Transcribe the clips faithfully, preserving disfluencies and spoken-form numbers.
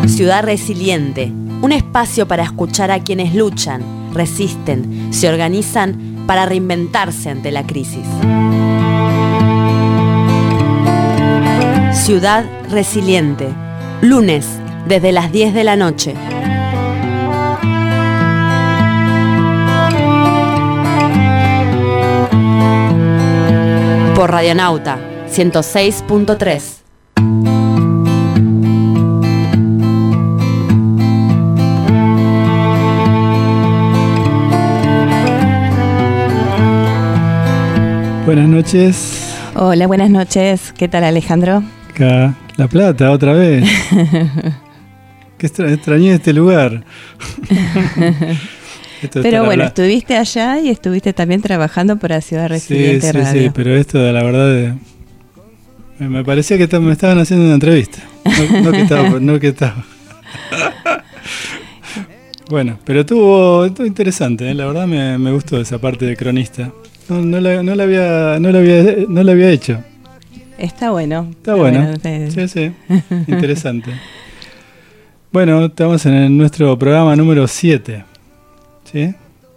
Ciudad Resiliente, un espacio para escuchar a quienes luchan, resisten, se organizan para reinventarse ante la crisis. Ciudad Resiliente, lunes desde las diez de la noche. Por Radionauta ciento seis punto tres. Buenas noches. Hola, buenas noches. ¿Qué tal, Alejandro? Acá, La Plata, otra vez. Qué extra- extrañé este lugar. Esto Pero bueno, habla- estuviste allá y estuviste también trabajando para Ciudad Sí, Resiliente sí, Radio. sí, pero esto de la verdad de- me, me parecía que esta- me estaban haciendo una entrevista. No, no que estaba, no que estaba. Bueno, pero estuvo, estuvo interesante, ¿eh? La verdad me, me gustó esa parte de cronista. No, no, la, no, la había, no, la había, no la había hecho. Está bueno. Está bueno. eh, Sí, sí, interesante. Bueno, estamos en el- nuestro programa número siete, ¿sí?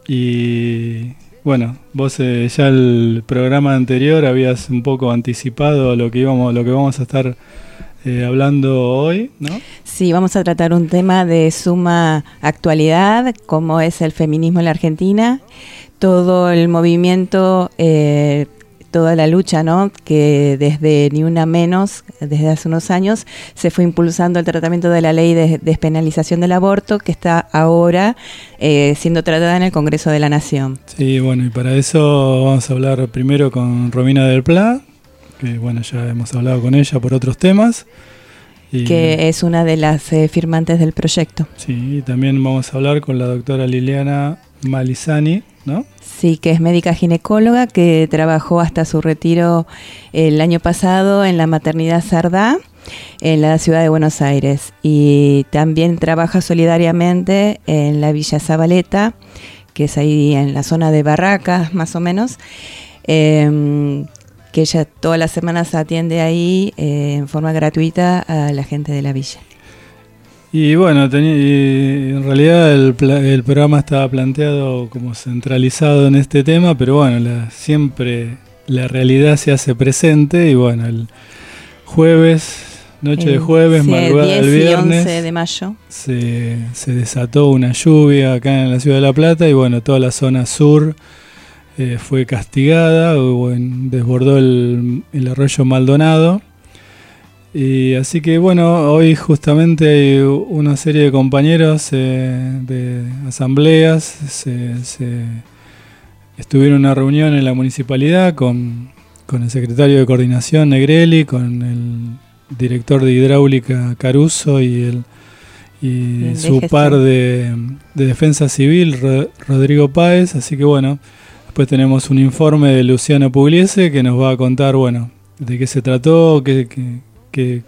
Y bueno, vos eh, ya el programa anterior habías un poco anticipado lo que íbamos, lo que vamos a estar eh, hablando hoy, ¿no? Sí, vamos a tratar un tema de suma actualidad, como es el feminismo en la Argentina, todo el movimiento, eh, toda la lucha, ¿no? Que desde Ni Una Menos, desde hace unos años, se fue impulsando el tratamiento de la ley de despenalización del aborto, que está ahora eh, siendo tratada en el Congreso de la Nación. Sí, bueno, y para eso vamos a hablar primero con Romina del Pla, que bueno, ya hemos hablado con ella por otros temas. Y, Que es una de las eh, firmantes del proyecto. sí, y también vamos a hablar con la doctora Liliana Malizani, ¿no? Sí, que es médica ginecóloga, que trabajó hasta su retiro el año pasado en la maternidad Sardá, en la ciudad de Buenos Aires. Y también trabaja solidariamente en la Villa Zabaleta, que es ahí en la zona de Barracas, más o menos. Eh, que ella todas las semanas atiende ahí eh, en forma gratuita a la gente de la villa. Y bueno, tenía, y en realidad el, pla- el programa estaba planteado como centralizado en este tema, pero bueno, la, siempre la realidad se hace presente y bueno, el jueves, noche de jueves, Sí, madrugada del diez y viernes, once de mayo. se, se desató una lluvia acá en la ciudad de La Plata y bueno, toda la zona sur eh, fue castigada, hubo en- desbordó el, el arroyo Maldonado. Y así que bueno, hoy justamente hay una serie de compañeros eh, de asambleas, se, se estuvieron en una reunión en la municipalidad con, con el secretario de Coordinación Negrelli, con el director de Hidráulica Caruso y, el, y El su D G C. par de, de Defensa Civil, Ro- Rodrigo Páez. Así que bueno, después tenemos un informe de Luciano Pugliese que nos va a contar, bueno, de qué se trató, qué... qué ¿Qué,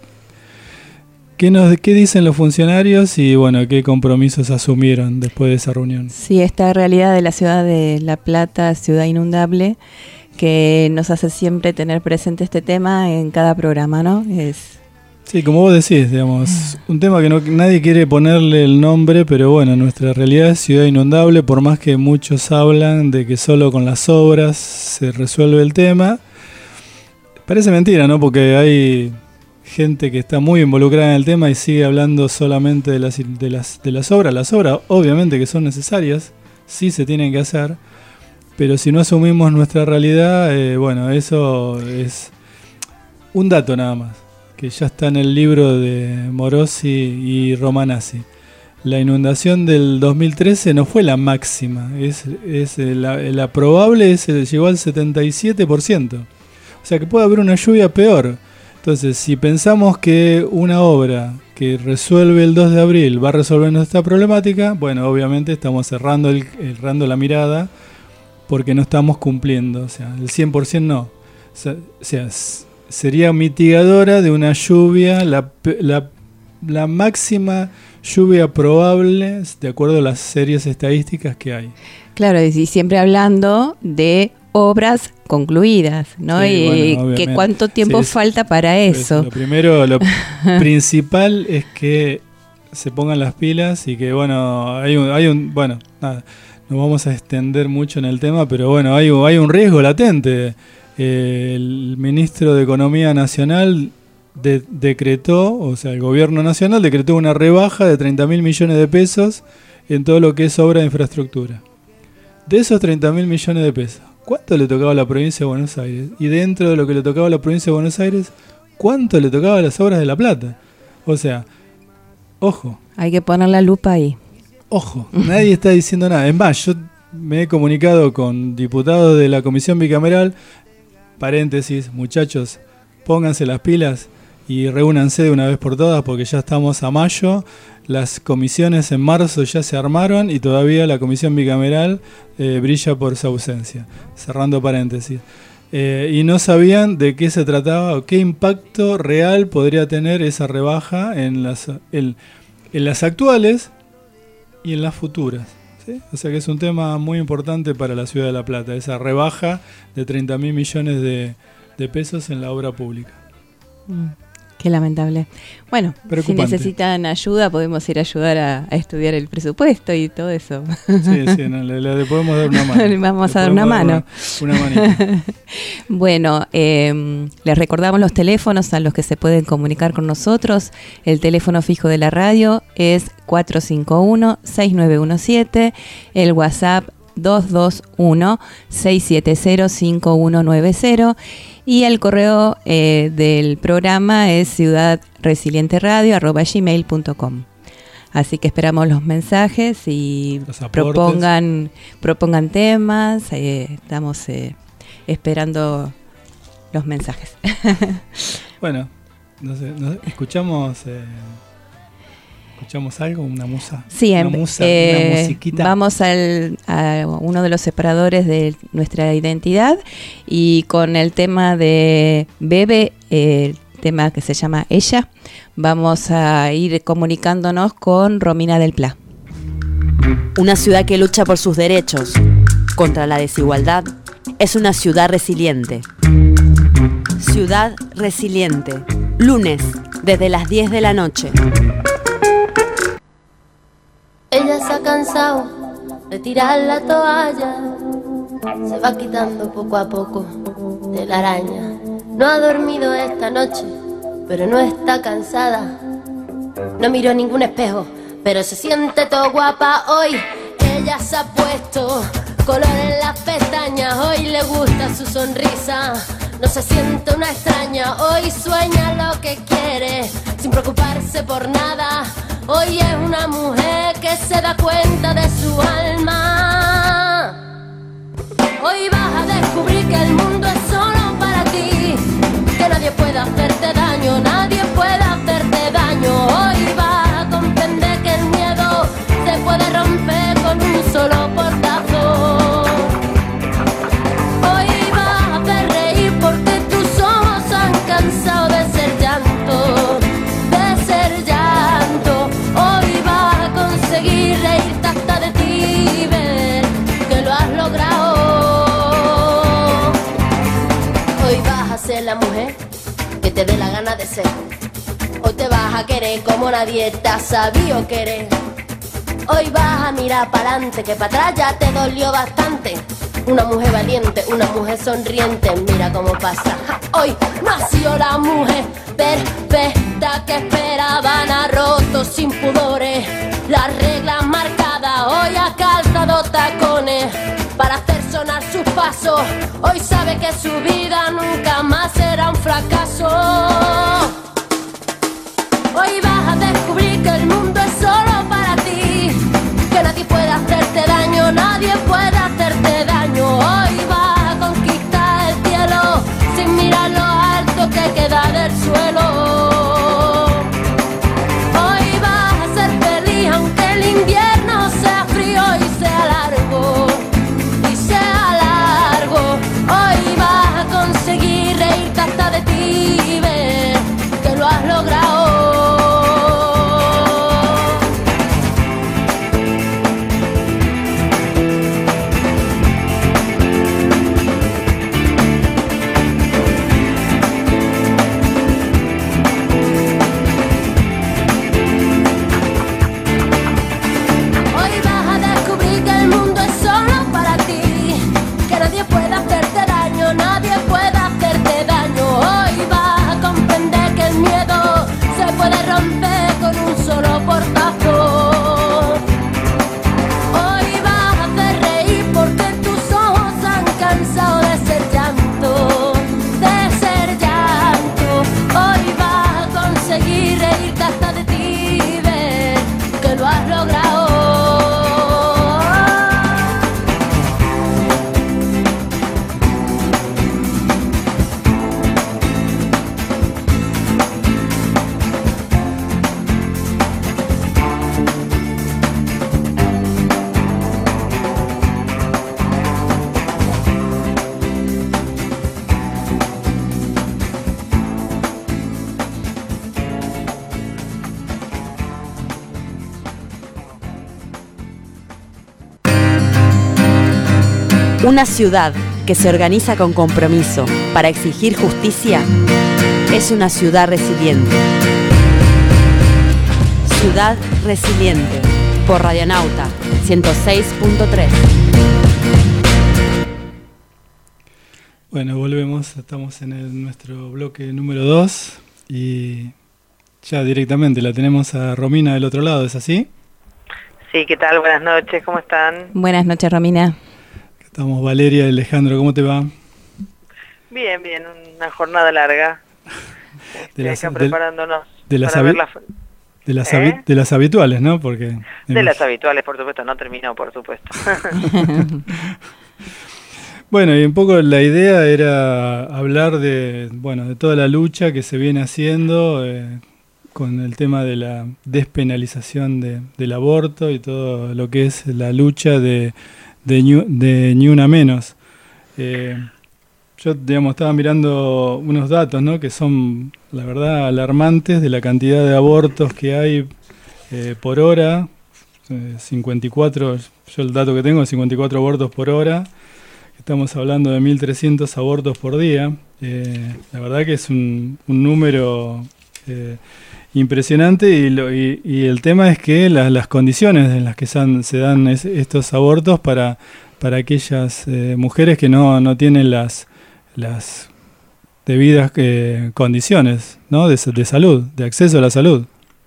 qué, nos, ¿Qué dicen los funcionarios y bueno, qué compromisos asumieron después de esa reunión? Sí, esta realidad de la ciudad de La Plata, ciudad inundable, que nos hace siempre tener presente este tema en cada programa, ¿no? Es Sí, como vos decís, digamos, un tema que no, nadie quiere ponerle el nombre, pero bueno, nuestra realidad es ciudad inundable, por más que muchos hablan de que solo con las obras se resuelve el tema. Parece mentira, ¿no? Porque hay gente que está muy involucrada en el tema y sigue hablando solamente de las, de las, de las obras. Las obras obviamente que son necesarias, sí se tienen que hacer, pero si no asumimos nuestra realidad, eh, bueno, eso es un dato nada más, que ya está en el libro de Morosi y Romanazzi. La inundación del dos mil trece no fue la máxima, es, es la, la probable es, llegó al setenta y siete por ciento. O sea que puede haber una lluvia peor. Entonces, si pensamos que una obra que resuelve el dos de abril va a resolver nuestra problemática, bueno, obviamente estamos cerrando, el, cerrando la mirada porque no estamos cumpliendo. O sea, el cien por ciento no. O sea, o sea sería mitigadora de una lluvia, la, la, la máxima lluvia probable de acuerdo a las series estadísticas que hay. claro, y siempre hablando de obras concluidas, ¿no? Sí, y bueno, que cuánto tiempo sí, es, falta para eso. Lo primero, lo principal es que se pongan las pilas y que, bueno, hay un, hay un bueno, nada, no vamos a extender mucho en el tema, pero bueno, hay, hay un riesgo latente. Eh, el ministro de Economía Nacional de, decretó, o sea, el gobierno nacional decretó una rebaja de treinta mil millones de pesos en todo lo que es obra de infraestructura. De esos treinta mil millones de pesos, ¿cuánto le tocaba a la provincia de Buenos Aires? Y dentro de lo que le tocaba a la provincia de Buenos Aires, ¿cuánto le tocaba a las obras de La Plata? O sea, ojo. Hay que poner la lupa ahí. Ojo, nadie está diciendo nada. Es más, yo me he comunicado con diputados de la Comisión Bicameral, paréntesis, muchachos, pónganse las pilas y reúnanse de una vez por todas porque ya estamos a mayo, las comisiones en marzo ya se armaron y todavía la Comisión Bicameral eh, brilla por su ausencia. Cerrando paréntesis. Eh, y no sabían de qué se trataba o qué impacto real podría tener esa rebaja en las, en, en las actuales y en las futuras, ¿sí? O sea que es un tema muy importante para la ciudad de La Plata, esa rebaja de treinta mil millones de, de pesos en la obra pública. Mm, qué lamentable. Bueno, si necesitan ayuda podemos ir a ayudar a, a estudiar el presupuesto y todo eso. Sí, sí, no, le, le podemos dar una mano. Vamos le a dar una mano. Una, una manita. Bueno, eh, les recordamos los teléfonos a los que se pueden comunicar con nosotros. El teléfono fijo de la radio es cuatro cinco uno, seis nueve uno siete, el WhatsApp dos dos uno, seis siete cero, cinco uno nueve cero y el correo eh, del programa es ciudad resiliente radio arroba gmail punto com. Así que esperamos los mensajes y los propongan, propongan temas, eh, estamos eh, esperando los mensajes. Bueno, no sé, no sé, escuchamos... Eh... ¿Escuchamos algo? ¿Una musa? Sí, una, musa, eh, una musiquita. Vamos al, a uno de los separadores de nuestra identidad y con el tema de Bebe, eh, el tema que se llama Ella, vamos a ir comunicándonos con Romina del Pla. Una ciudad que lucha por sus derechos, contra la desigualdad, es una ciudad resiliente. Ciudad Resiliente, lunes, desde las diez de la noche. Ella se ha cansado de tirar la toalla, se va quitando poco a poco de la araña. No ha dormido esta noche, pero no está cansada. No miró ningún espejo, pero se siente todo guapa hoy. Ella se ha puesto color en las pestañas, hoy le gusta su sonrisa. No se siente una extraña, hoy sueña lo que quiere, sin preocuparse por nada. Hoy es una mujer que se da cuenta de su alma. Hoy vas a descubrir que el mundo es solo para ti, que nadie puede hacerte daño, nadie puede hacerte daño. Hoy vas a comprender que el miedo se puede romper con un solo portazo. Hoy vas a hacer reír porque tus ojos han cansado de ser llanto, de ser llanto. Hoy vas a conseguir reírte hasta de ti, ver que lo has logrado. Hoy vas a ser la mujer que te dé la gana de ser. Hoy te vas a querer como nadie te ha sabido querer. Hoy vas a mirar para adelante, que para atrás ya te dolió bastante. Una mujer valiente, una mujer sonriente, mira cómo pasa. Hoy nació la mujer perfecta que esperaban, ha roto sin pudores las reglas marcadas. Hoy ha calzado tacones para hacer sonar sus pasos. Hoy sabe que su vida nunca más será un fracaso. Hoy vas a descubrir que el mundo es solo para ti, que nadie puede hacerte daño, nadie puede hacerte daño. Hoy vas a conquistar el cielo sin mirar lo alto que queda del suelo. Hoy vas a ser feliz aunque el invierno sea frío y sea largo, y sea largo. Hoy vas a conseguir reírte hasta de ti y ver que lo has logrado. Una ciudad que se organiza con compromiso para exigir justicia es una ciudad resiliente. Ciudad Resiliente, por Radionauta ciento seis punto tres. Bueno, volvemos, estamos en el, nuestro bloque número dos y ya directamente la tenemos a Romina del otro lado, ¿es así? Sí, ¿qué tal? Buenas noches, ¿cómo están? Buenas noches, Romina. Estamos Valeria y Alejandro, ¿cómo te va? Bien, bien, una jornada larga. De las, acá preparándonos de, de las para ver la... De las, ¿Eh? de las habituales, ¿no? Porque de las habituales, por supuesto, no terminó, por supuesto. Bueno, y un poco la idea era hablar de, bueno, de toda la lucha que se viene haciendo eh, con el tema de la despenalización de, del aborto y todo lo que es la lucha de, de, Ni, de Ni Una Menos. Eh, yo, digamos, estaba mirando unos datos, ¿no? Que son, la verdad, alarmantes de la cantidad de abortos que hay eh, por hora. Eh, cincuenta y cuatro, yo el dato que tengo es cincuenta y cuatro abortos por hora. Estamos hablando de mil trescientos abortos por día. Eh, la verdad que es un, un número eh, impresionante y, lo, y, y el tema es que la, las condiciones en las que se, han, se dan es, estos abortos para, para aquellas eh, mujeres que no, no tienen las, las debidas eh, condiciones, ¿no? de, de salud, de acceso a la salud.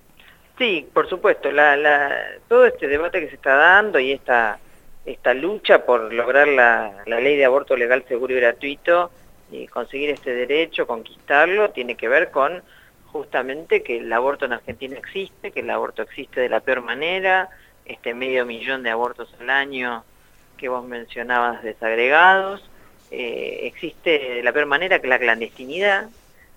Sí, por supuesto. La, la, todo este debate que se está dando y esta... esta lucha por lograr la, la ley de aborto legal, seguro y gratuito y conseguir este derecho, conquistarlo, tiene que ver con justamente que el aborto en Argentina existe, que el aborto existe de la peor manera, este medio millón de abortos al año que vos mencionabas desagregados, eh, existe de la peor manera que la clandestinidad,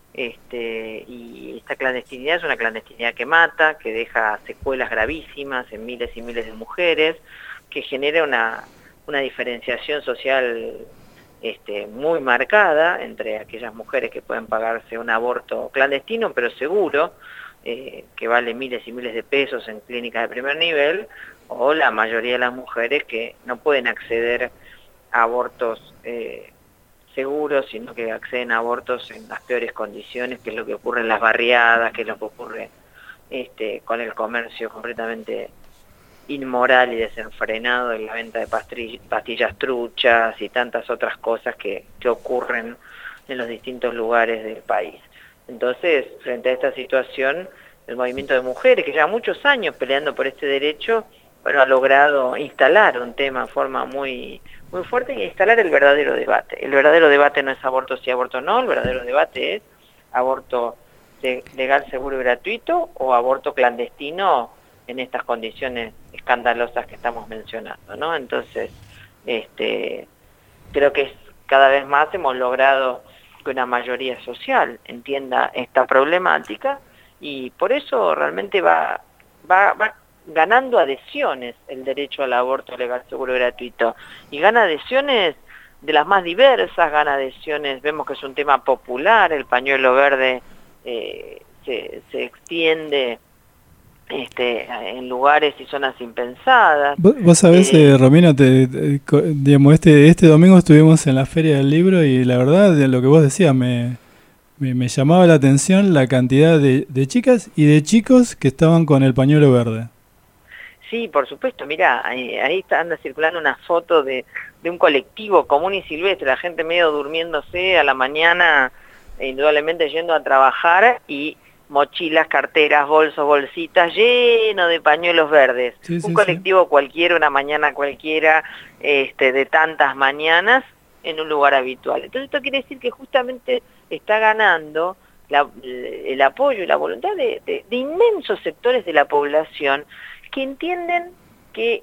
este, y esta clandestinidad es una clandestinidad que mata, que deja secuelas gravísimas en miles y miles de mujeres, que genera una, una diferenciación social este, muy marcada entre aquellas mujeres que pueden pagarse un aborto clandestino pero seguro, eh, que vale miles y miles de pesos en clínicas de primer nivel, o la mayoría de las mujeres que no pueden acceder a abortos eh, seguros, sino que acceden a abortos en las peores condiciones, que es lo que ocurre en las barriadas, que es lo que ocurre este, con el comercio completamente inmoral y desenfrenado en la venta de pastillas, pastillas truchas y tantas otras cosas que, que ocurren en los distintos lugares del país. Entonces, frente a esta situación, el movimiento de mujeres, que lleva muchos años peleando por este derecho, bueno, ha logrado instalar un tema de forma muy, muy fuerte y instalar el verdadero debate. El verdadero debate no es aborto sí, aborto no, el verdadero debate es aborto legal, seguro y gratuito o aborto clandestino en estas condiciones escandalosas que estamos mencionando, ¿no? Entonces, este, creo que es, cada vez más hemos logrado que una mayoría social entienda esta problemática y por eso realmente va, va, va ganando adhesiones el derecho al aborto legal, seguro y gratuito. Y gana adhesiones de las más diversas, gana adhesiones, vemos que es un tema popular, el pañuelo verde eh, se, se extiende Este, en lugares y zonas impensadas. Vos, vos sabés, eh, eh, Romina, te, te, digamos, este, este domingo estuvimos en la Feria del Libro y la verdad, de lo que vos decías, me, me, me llamaba la atención la cantidad de, de chicas y de chicos que estaban con el pañuelo verde. Sí, por supuesto, mirá, ahí, ahí está, anda circulando una foto de, de un colectivo común y silvestre, la gente medio durmiéndose a la mañana, e indudablemente yendo a trabajar y mochilas, carteras, bolsos, bolsitas, lleno de pañuelos verdes. Sí, un sí, colectivo sí. cualquiera, una mañana cualquiera, este, de tantas mañanas, en un lugar habitual. Entonces esto quiere decir que justamente está ganando la, el apoyo y la voluntad de, de, de inmensos sectores de la población que entienden que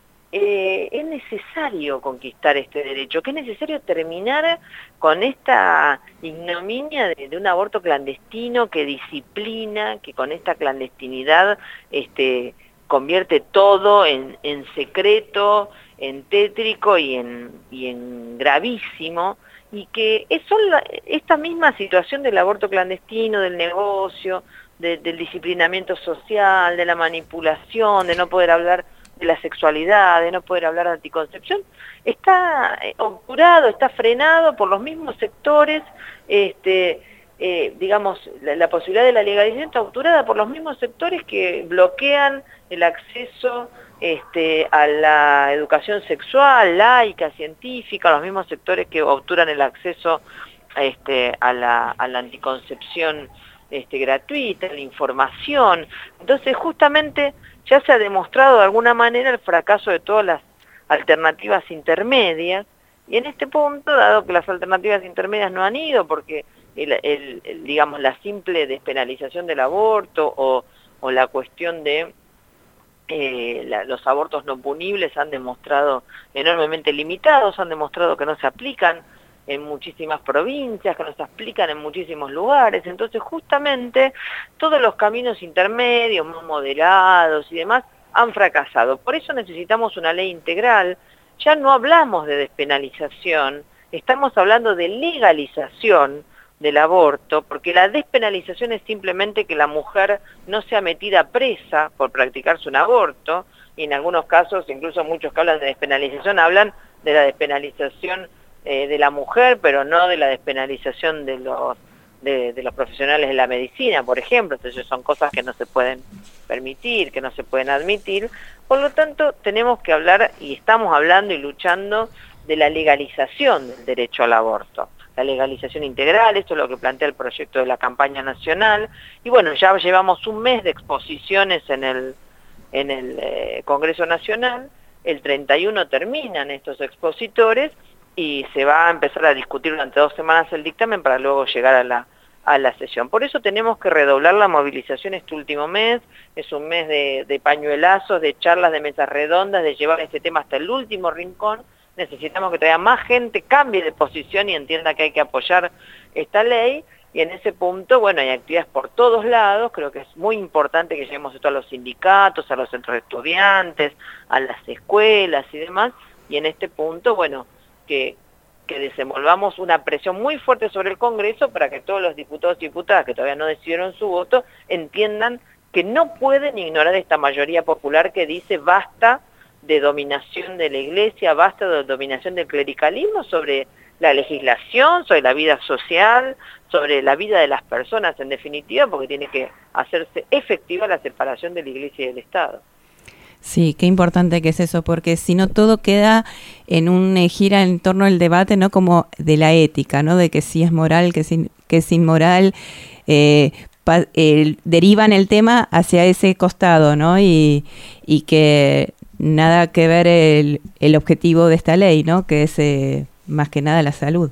eh, es necesario conquistar este derecho, que es necesario terminar con esta ignominia de, de un aborto clandestino que disciplina, que con esta clandestinidad este, convierte todo en, en secreto, en tétrico y en, y en gravísimo, y que es la, esta misma situación del aborto clandestino, del negocio, de, del disciplinamiento social, de la manipulación, de no poder hablar de la sexualidad, de no poder hablar de anticoncepción, está obturado, está frenado por los mismos sectores, este, eh, digamos, la, la posibilidad de la legalización está obturada por los mismos sectores que bloquean el acceso este, a la educación sexual, laica, científica, los mismos sectores que obturan el acceso este, a, la, a la anticoncepción este, gratuita, la información. Entonces, justamente, ya se ha demostrado de alguna manera el fracaso de todas las alternativas intermedias, y en este punto, dado que las alternativas intermedias no han ido, porque el, el, el, digamos, la simple despenalización del aborto o, o la cuestión de eh, la, los abortos no punibles han demostrado enormemente limitados, han demostrado que no se aplican en muchísimas provincias, que no se aplican en muchísimos lugares. Entonces, justamente, todos los caminos intermedios, más moderados y demás, han fracasado. Por eso necesitamos una ley integral. Ya no hablamos de despenalización, estamos hablando de legalización del aborto, porque la despenalización es simplemente que la mujer no sea metida presa por practicarse un aborto, y en algunos casos, incluso muchos que hablan de despenalización, hablan de la despenalización eh, de la mujer, pero no de la despenalización de los, de, de los profesionales de la medicina, por ejemplo. Entonces son cosas que no se pueden permitir, que no se pueden admitir. Por lo tanto, tenemos que hablar, y estamos hablando y luchando, de la legalización del derecho al aborto. La legalización integral, esto es lo que plantea el proyecto de la campaña nacional, y bueno, ya llevamos un mes de exposiciones en el, en el eh, Congreso Nacional. El treinta y uno terminan estos expositores, y se va a empezar a discutir durante dos semanas el dictamen para luego llegar a la, a la sesión. Por eso tenemos que redoblar la movilización este último mes. Es un mes de, de pañuelazos, de charlas, de mesas redondas, de llevar este tema hasta el último rincón. Necesitamos que todavía más gente cambie de posición y entienda que hay que apoyar esta ley, y en ese punto, bueno, hay actividades por todos lados. Creo que es muy importante que lleguemos esto a los sindicatos, a los centros de estudiantes, a las escuelas y demás, y en este punto, bueno, que, que desenvolvamos una presión muy fuerte sobre el Congreso para que todos los diputados y diputadas que todavía no decidieron su voto entiendan que no pueden ignorar esta mayoría popular que dice basta de dominación de la Iglesia, basta de dominación del clericalismo sobre la legislación, sobre la vida social, sobre la vida de las personas en definitiva, porque tiene que hacerse efectiva la separación de la Iglesia y del Estado. Sí, qué importante que es eso, porque si no todo queda en un eh, gira en torno al debate, ¿no? Como de la ética, ¿no? De que si es moral, que si, que es inmoral, eh, pa, eh, derivan el tema hacia ese costado, ¿no? Y, y que nada que ver el, el objetivo de esta ley, ¿no? Que es eh, más que nada la salud.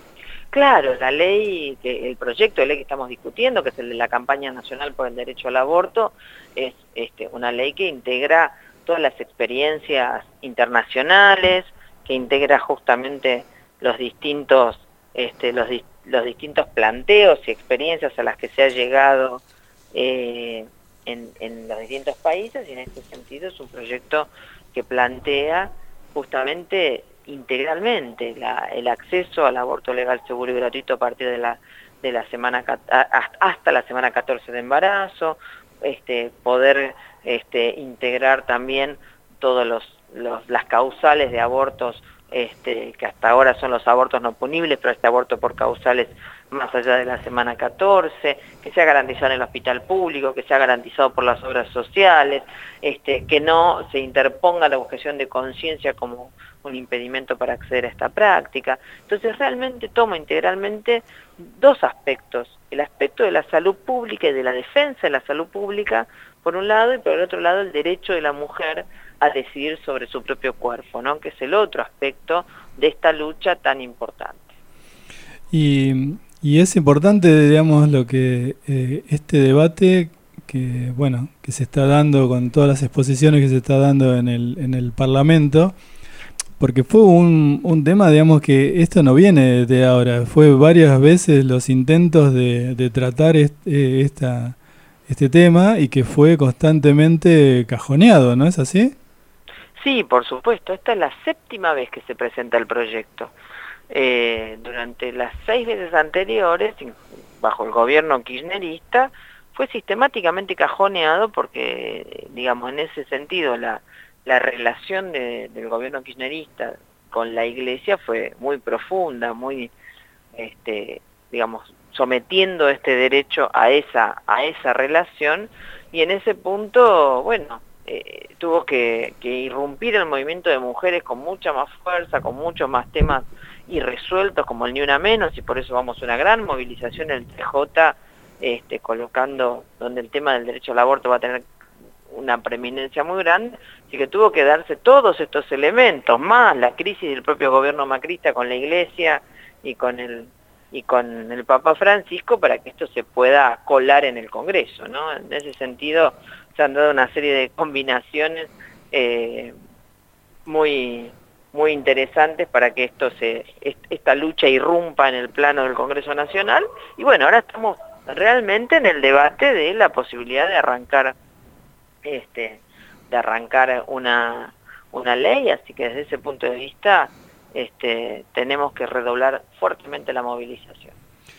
Claro, la ley, que el proyecto de ley que estamos discutiendo, que es el de la campaña nacional por el derecho al aborto, es este, una ley que integra todas las experiencias internacionales, que integra justamente los distintos, este, los, los distintos planteos y experiencias a las que se ha llegado eh, en, en los distintos países, y en este sentido es un proyecto que plantea justamente integralmente la, el acceso al aborto legal, seguro y gratuito a partir de la, de la semana, hasta la semana catorce de embarazo, este, poder este, integrar también todas los, los, las causales de abortos, este, que hasta ahora son los abortos no punibles, pero este aborto por causales más allá de la semana catorce, que sea garantizado en el hospital público, que sea garantizado por las obras sociales, este, que no se interponga la objeción de conciencia como un impedimento para acceder a esta práctica. Entonces realmente toma integralmente dos aspectos: el aspecto de la salud pública y de la defensa de la salud pública por un lado, y por el otro lado el derecho de la mujer a decidir sobre su propio cuerpo, ¿no? Que es el otro aspecto de esta lucha tan importante. Y, y es importante, digamos, lo que eh, este debate que, bueno, que se está dando con todas las exposiciones que se está dando en el, en el Parlamento, porque fue un, un tema, digamos, que esto no viene de ahora, fue varias veces los intentos de, de tratar este, esta, este tema, y que fue constantemente cajoneado, ¿no es así? Sí, por supuesto. Esta es la séptima vez que se presenta el proyecto. Eh, durante las seis veces anteriores, bajo el gobierno kirchnerista, fue sistemáticamente cajoneado porque, digamos, en ese sentido, la, la relación de, del gobierno kirchnerista con la Iglesia fue muy profunda, muy, este, digamos, sometiendo este derecho a esa, a esa relación, y en ese punto, bueno, eh, tuvo que, que irrumpir el movimiento de mujeres con mucha más fuerza, con muchos más temas irresueltos como el Ni Una Menos, y por eso vamos a una gran movilización en el T J, este, colocando donde el tema del derecho al aborto va a tener una preeminencia muy grande, así que tuvo que darse todos estos elementos, más la crisis del propio gobierno macrista con la Iglesia y con el y con el Papa Francisco para que esto se pueda colar en el Congreso, ¿no? En ese sentido se han dado una serie de combinaciones eh, muy muy interesantes para que esto se esta lucha irrumpa en el plano del Congreso Nacional, y bueno, ahora estamos realmente en el debate de la posibilidad de arrancar este de arrancar una una ley, así que desde ese punto de vista este tenemos que redoblar fuertemente la movilización.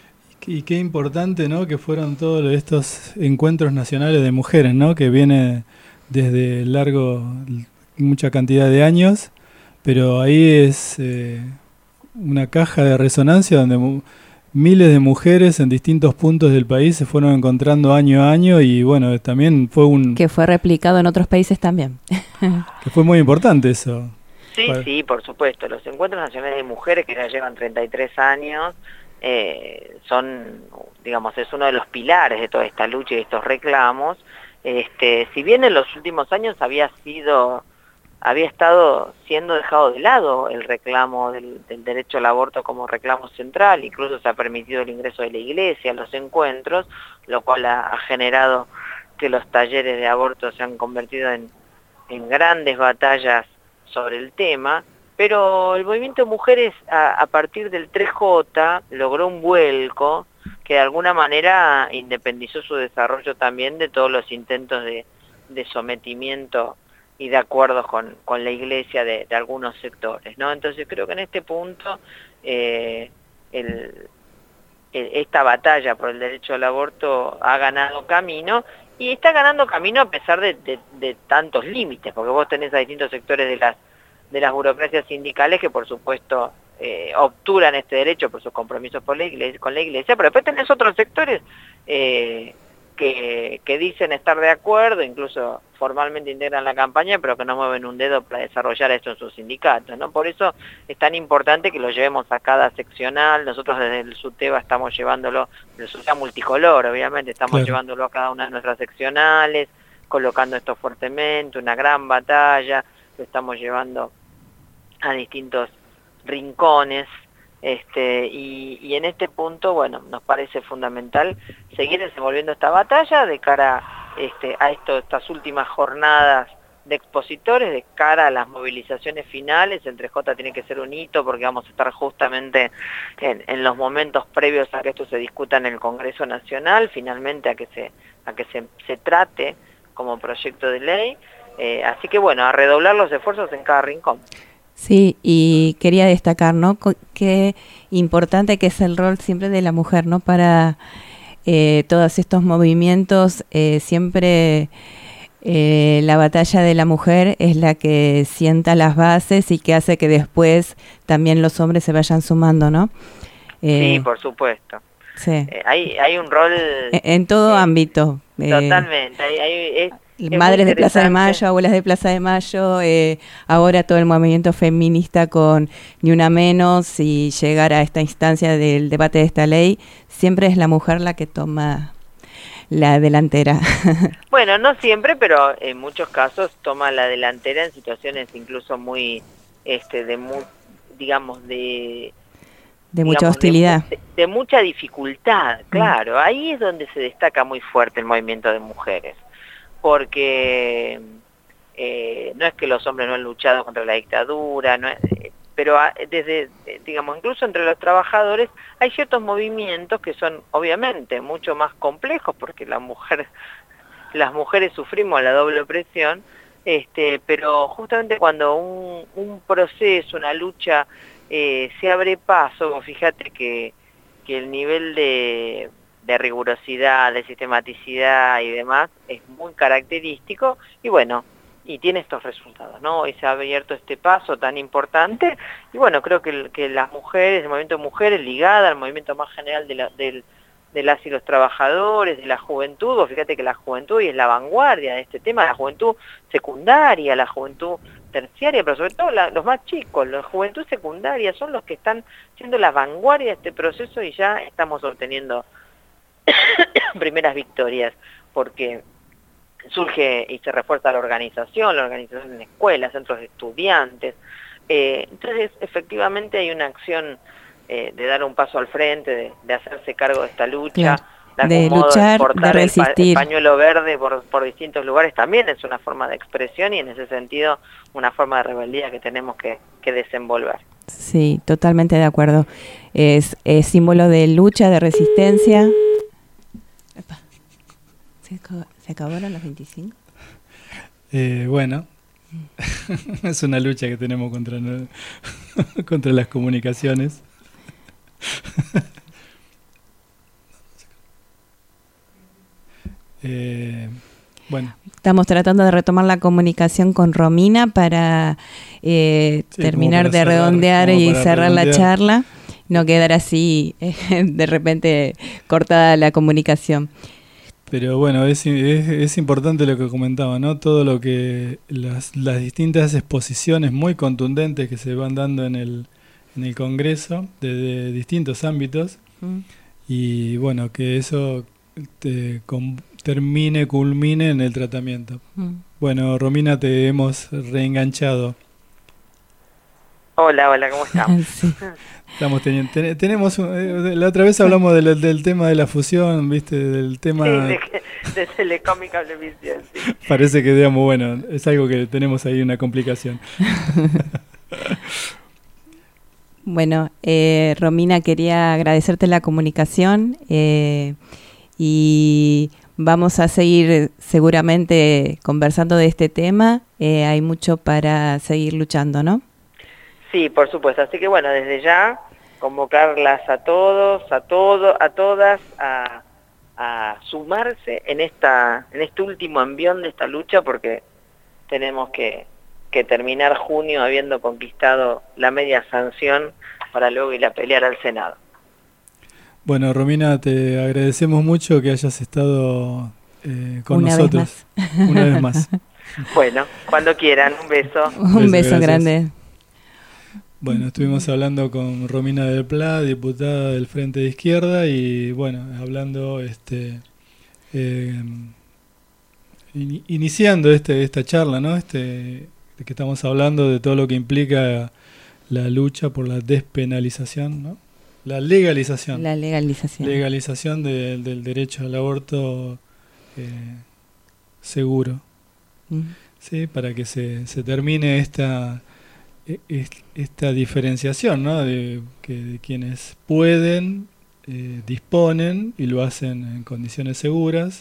Y qué importante, ¿no?, que fueron todos estos encuentros nacionales de mujeres, ¿no?, que viene desde largo, mucha cantidad de años, pero ahí es eh, una caja de resonancia donde mu miles de mujeres en distintos puntos del país se fueron encontrando año a año, y bueno, también fue un... Que fue replicado en otros países también. Que fue muy importante eso. Sí, Para... sí, por supuesto. Los encuentros nacionales de mujeres, que ya llevan treinta y tres años, eh, son, digamos, es uno de los pilares de toda esta lucha y de estos reclamos. Este, si bien en los últimos años había sido... había estado siendo dejado de lado el reclamo del, del derecho al aborto como reclamo central, incluso se ha permitido el ingreso de la Iglesia a los encuentros, lo cual ha, ha generado que los talleres de aborto se han convertido en, en grandes batallas sobre el tema, pero el movimiento de mujeres a, a partir del tres J logró un vuelco que de alguna manera independizó su desarrollo también de todos los intentos de, de sometimiento y de acuerdos con, con la Iglesia de, de algunos sectores, ¿no? Entonces creo que en este punto eh, el, el, esta batalla por el derecho al aborto ha ganado camino, y está ganando camino a pesar de, de, de tantos límites, porque vos tenés a distintos sectores de las, de las burocracias sindicales que por supuesto eh, obturan este derecho por sus compromisos por la iglesia, con la Iglesia, pero después tenés otros sectores eh, Que, que dicen estar de acuerdo, incluso formalmente integran la campaña, pero que no mueven un dedo para desarrollar esto en sus sindicatos, ¿no? Por eso es tan importante que lo llevemos a cada seccional. Nosotros desde el SUTEBA estamos llevándolo, el SUTEBA multicolor, obviamente, estamos claro. llevándolo a cada una de nuestras seccionales, colocando esto fuertemente, una gran batalla, lo estamos llevando a distintos rincones. Este, y, y en este punto, bueno, nos parece fundamental seguir desenvolviendo esta batalla de cara este, a esto, estas últimas jornadas de expositores, de cara a las movilizaciones finales. El tres J tiene que ser un hito porque vamos a estar justamente en, en los momentos previos a que esto se discuta en el Congreso Nacional, finalmente a que se, a que se, se trate como proyecto de ley. Eh, así que bueno, a redoblar los esfuerzos en cada rincón. Sí, y quería destacar, ¿no?, qué importante que es el rol siempre de la mujer, ¿no?, para eh, todos estos movimientos. Eh, siempre eh, la batalla de la mujer es la que sienta las bases y que hace que después también los hombres se vayan sumando, ¿no? Eh, sí, por supuesto. Sí. Eh, hay, hay un rol... En, en todo eh, ámbito. Totalmente. Hay, hay, es, Madres de Plaza de Mayo, abuelas de Plaza de Mayo, eh, ahora todo el movimiento feminista con Ni Una Menos, y llegar a esta instancia del debate de esta ley, siempre es la mujer la que toma la delantera. Bueno, no siempre, pero en muchos casos toma la delantera en situaciones incluso muy, este, de mu digamos, de... De digamos, mucha hostilidad. De, de, de mucha dificultad, claro. Mm. Ahí es donde se destaca muy fuerte el movimiento de mujeres. Porque eh, no es que los hombres no han luchado contra la dictadura, no es, eh, pero a, desde, digamos, incluso entre los trabajadores hay ciertos movimientos que son obviamente mucho más complejos, porque la mujer, las mujeres sufrimos la doble opresión, este, pero justamente cuando un, un proceso, una lucha eh, se abre paso, fíjate que, que el nivel de... de rigurosidad, de sistematicidad y demás, es muy característico, y bueno, y tiene estos resultados, ¿no? Hoy se ha abierto este paso tan importante y bueno, creo que, que las mujeres, el movimiento de mujeres ligada al movimiento más general de, la, del, de las y los trabajadores, de la juventud, vos fíjate que la juventud y es la vanguardia de este tema, la juventud secundaria, la juventud terciaria, pero sobre todo la, los más chicos, la juventud secundaria son los que están siendo la vanguardia de este proceso y ya estamos obteniendo primeras victorias, porque surge y se refuerza la organización, la organización en escuelas, centros de estudiantes. Eh, entonces, efectivamente hay una acción eh, de dar un paso al frente, de, de hacerse cargo de esta lucha, claro, de, de luchar, de, de resistir. El, pa el pañuelo verde por, por distintos lugares también es una forma de expresión y en ese sentido una forma de rebeldía que tenemos que, que desenvolver. Sí, totalmente de acuerdo. Es, es símbolo de lucha, de resistencia. Epa. ¿Se, ¿Se acabaron los veinticinco? Eh, bueno, es una lucha que tenemos contra, contra las comunicaciones. eh, bueno. Estamos tratando de retomar la comunicación con Romina para eh, sí, terminar para de cerrar, redondear y cerrar redondear. la charla, no quedar así eh, de repente cortada la comunicación. Pero bueno, es, es, es importante lo que comentaba, ¿no? Todo lo que las, las distintas exposiciones muy contundentes que se van dando en el, en el Congreso de, de distintos ámbitos mm. y bueno, que eso te, com, termine, culmine en el tratamiento. Mm. Bueno, Romina, te hemos reenganchado. Hola, hola, ¿cómo estamos? Sí. Estamos teniendo, ten, tenemos, eh, la otra vez hablamos del, del tema de la fusión, ¿viste? Del tema... Sí, de, de Telecom y Cablevisión, sí. Parece que, digamos, bueno, es algo que tenemos ahí una complicación. Bueno, eh, Romina, quería agradecerte la comunicación eh, y vamos a seguir seguramente conversando de este tema. Eh, hay mucho para seguir luchando, ¿no? Sí, por supuesto. Así que bueno, desde ya convocarlas a todos, a todo, a todas a, a sumarse en esta, en este último envión de esta lucha, porque tenemos que, que terminar junio habiendo conquistado la media sanción para luego ir a pelear al Senado. Bueno, Romina, te agradecemos mucho que hayas estado eh, con Una nosotros vez más. una vez más. Bueno, cuando quieran, un beso. Un beso, beso grande. Bueno, estuvimos hablando con Romina del Pla, diputada del Frente de Izquierda, y bueno, hablando, este, eh, in, iniciando este esta charla, ¿no? Este, de que estamos hablando de todo lo que implica la lucha por la despenalización, ¿no? La legalización. La legalización. Legalización de, del derecho al aborto eh, seguro. Mm. Sí, para que se, se termine esta esta diferenciación, ¿no? De, que, de quienes pueden, eh, disponen y lo hacen en condiciones seguras,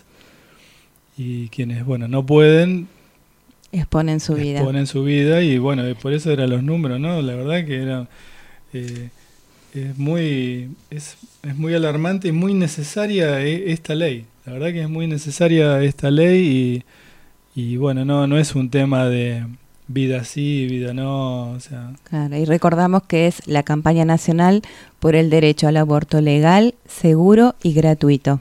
y quienes, bueno, no pueden, exponen su vida. Exponen su vida, y bueno, por eso eran los números, ¿no? La verdad que era eh, es muy es, es muy alarmante y muy necesaria esta ley. La verdad que es muy necesaria esta ley y, y bueno, no no es un tema de vida sí, vida no, o sea... Claro, y recordamos que es la campaña nacional por el derecho al aborto legal, seguro y gratuito.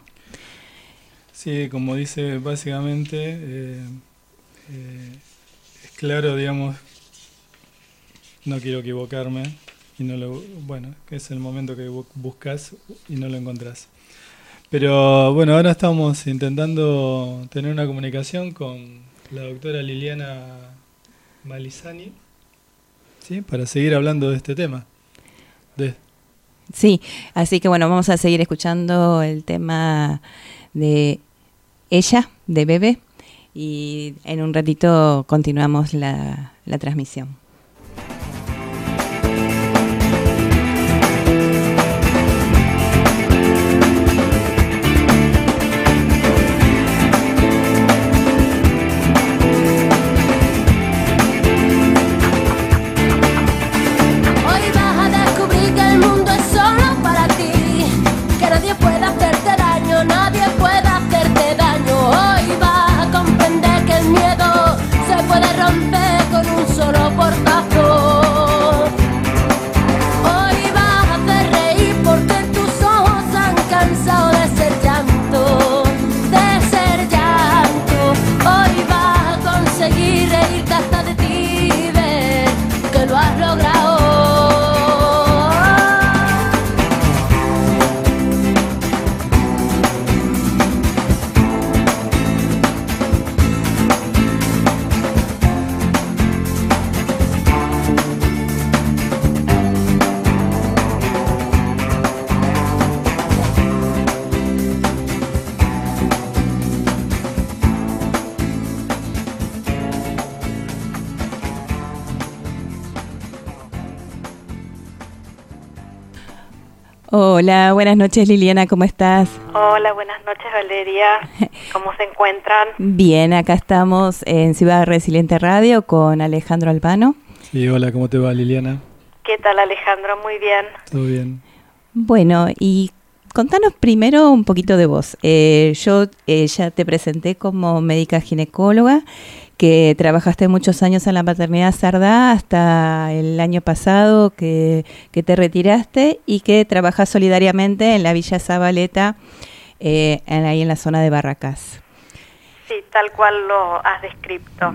Sí, como dice básicamente, eh, eh, es claro, digamos, no quiero equivocarme, y no lo, bueno, que es el momento que buscas y no lo encontrás. Pero bueno, ahora estamos intentando tener una comunicación con la doctora Liliana Malizani, ¿sí? Para seguir hablando de este tema. De... Sí, así que bueno, vamos a seguir escuchando el tema de ella, de Bebe, y en un ratito continuamos la, la transmisión. Puede Hola, buenas noches Liliana, ¿cómo estás? Hola, buenas noches Valeria, ¿cómo se encuentran? Bien, acá estamos en Ciudad Resiliente Radio con Alejandro Albano. Sí, hola, ¿cómo te va Liliana? ¿Qué tal Alejandro? Muy bien. Todo bien. Bueno, y contanos primero un poquito de vos. Eh, yo eh, ya te presenté como médica ginecóloga, que trabajaste muchos años en la maternidad Sardá hasta el año pasado que, que te retiraste y que trabajas solidariamente en la Villa Zabaleta, eh, en, ahí en la zona de Barracás. Sí, tal cual lo has descrito.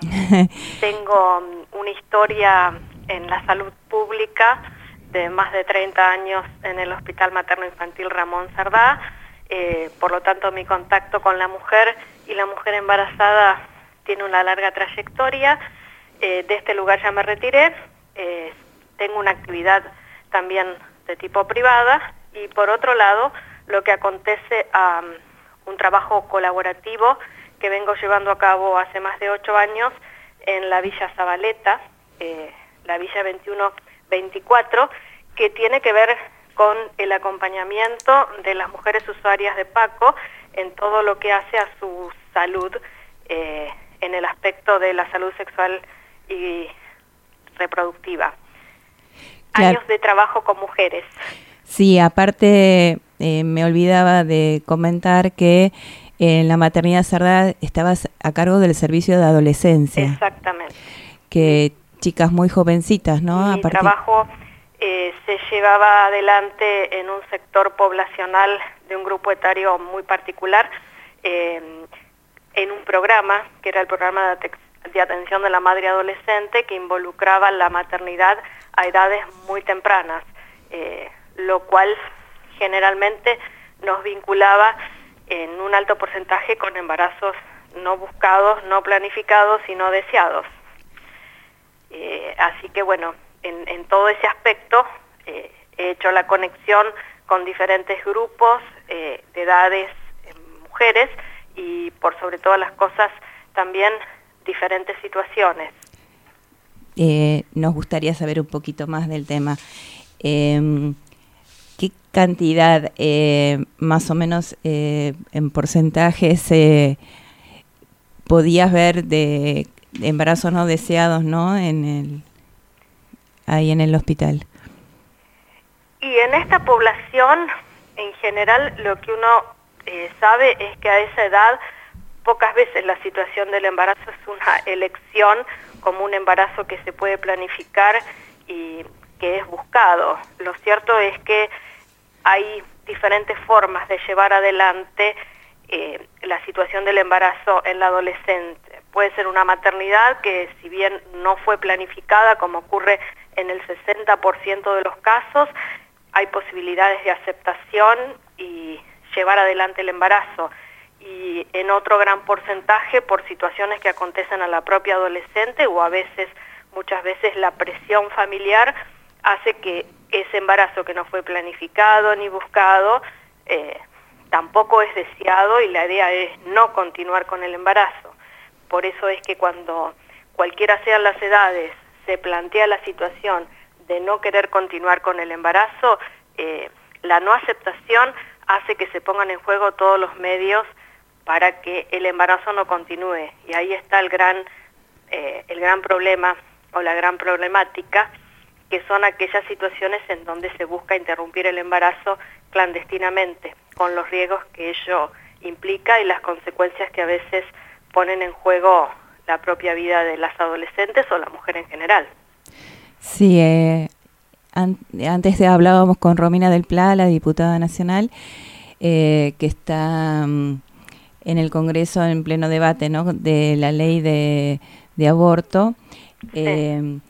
Tengo una historia en la salud pública de más de treinta años en el Hospital Materno Infantil Ramón Sardá, eh, por lo tanto mi contacto con la mujer y la mujer embarazada tiene una larga trayectoria. Eh, de este lugar ya me retiré, eh, tengo una actividad también de tipo privada y por otro lado lo que acontece a um, un trabajo colaborativo que vengo llevando a cabo hace más de ocho años en la Villa Zabaleta, eh, la Villa veintiuno veinticuatro, que tiene que ver con el acompañamiento de las mujeres usuarias de PACO en todo lo que hace a su salud, eh, en el aspecto de la salud sexual y reproductiva. Claro. Años de trabajo con mujeres. Sí, aparte eh, me olvidaba de comentar que en la maternidad Sardá estabas a cargo del servicio de adolescencia. Exactamente. Que chicas muy jovencitas, ¿no? Mi a partir... trabajo eh, se llevaba adelante en un sector poblacional de un grupo etario muy particular, eh, en un programa, que era el programa de, de atención de la madre adolescente, que involucraba la maternidad a edades muy tempranas, eh, lo cual generalmente nos vinculaba en un alto porcentaje con embarazos no buscados, no planificados y no deseados. Eh, así que bueno, en, en todo ese aspecto eh, he hecho la conexión con diferentes grupos eh, de edades, eh, mujeres, y por sobre todas las cosas también diferentes situaciones. Eh, nos gustaría saber un poquito más del tema. Eh, ¿Qué cantidad, eh, más o menos eh, en porcentajes, eh, podías ver de embarazos no deseados, ¿no? En el, ahí en el hospital. Y en esta población, en general, lo que uno Eh, sabe es que a esa edad pocas veces la situación del embarazo es una elección como un embarazo que se puede planificar y que es buscado. Lo cierto es que hay diferentes formas de llevar adelante eh, la situación del embarazo en la adolescente. Puede ser una maternidad que, si bien no fue planificada, como ocurre en el sesenta por ciento de los casos, hay posibilidades de aceptación y llevar adelante el embarazo, y en otro gran porcentaje por situaciones que acontecen a la propia adolescente, o a veces, muchas veces la presión familiar hace que ese embarazo que no fue planificado ni buscado eh, tampoco es deseado, y la idea es no continuar con el embarazo. Por eso es que cuando cualquiera sean las edades se plantea la situación de no querer continuar con el embarazo, eh, la no aceptación hace que se pongan en juego todos los medios para que el embarazo no continúe, y ahí está el gran, eh, el gran problema o la gran problemática, que son aquellas situaciones en donde se busca interrumpir el embarazo clandestinamente, con los riesgos que ello implica y las consecuencias que a veces ponen en juego la propia vida de las adolescentes o la mujer en general. Sí, eh... antes de hablábamos con Romina del Pla, la diputada nacional, eh, que está um, en el Congreso en pleno debate, ¿no?, de la ley de, de aborto. Eh, sí.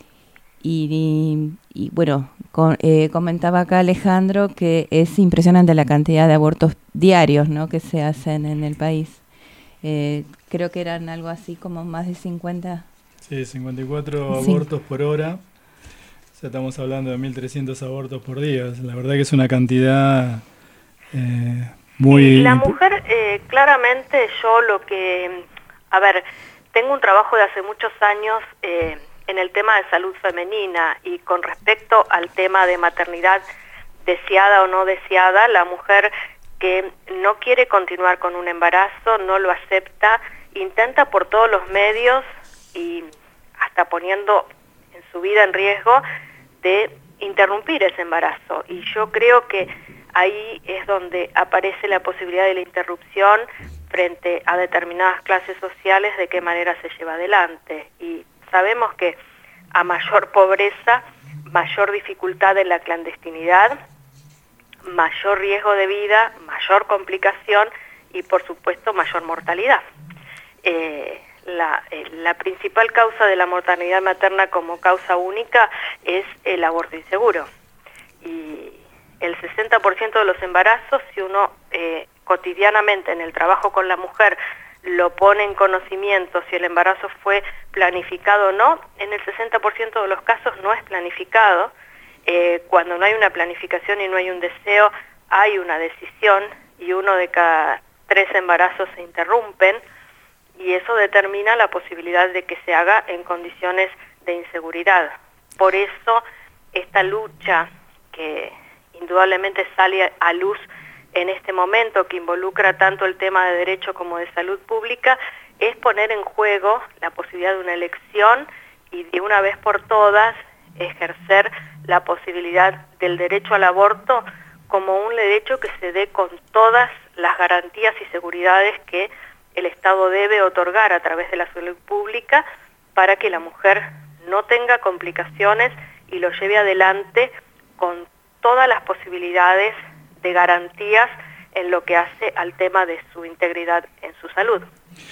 y, y, y bueno, con, eh, comentaba acá Alejandro que es impresionante la cantidad de abortos diarios, ¿no?, que se hacen en el país. Eh, creo que eran algo así como más de cincuenta. Sí, cincuenta y cuatro sí. abortos por hora. Ya estamos hablando de mil trescientos abortos por día. La verdad que es una cantidad eh, muy... La mujer, eh, claramente yo lo que... A ver, tengo un trabajo de hace muchos años eh, en el tema de salud femenina, y con respecto al tema de maternidad deseada o no deseada, la mujer que no quiere continuar con un embarazo, no lo acepta, intenta por todos los medios y hasta poniendo en su vida en riesgo de interrumpir ese embarazo. Y yo creo que ahí es donde aparece la posibilidad de la interrupción frente a determinadas clases sociales, de qué manera se lleva adelante. Y sabemos que a mayor pobreza, mayor dificultad en la clandestinidad, mayor riesgo de vida, mayor complicación y por supuesto mayor mortalidad. Eh, la, eh, la principal causa de la mortalidad materna como causa única es el aborto inseguro. Y el sesenta por ciento de los embarazos, si uno eh, cotidianamente en el trabajo con la mujer lo pone en conocimiento si el embarazo fue planificado o no, en el sesenta por ciento de los casos no es planificado. Eh, cuando no hay una planificación y no hay un deseo, hay una decisión y uno de cada tres embarazos se interrumpen y eso determina la posibilidad de que se haga en condiciones de inseguridad. Por eso esta lucha que indudablemente sale a luz en este momento, que involucra tanto el tema de derecho como de salud pública, es poner en juego la posibilidad de una elección y de una vez por todas ejercer la posibilidad del derecho al aborto como un derecho que se dé con todas las garantías y seguridades que el Estado debe otorgar a través de la salud pública para que la mujer no tenga complicaciones y lo lleve adelante con todas las posibilidades de garantías en lo que hace al tema de su integridad en su salud.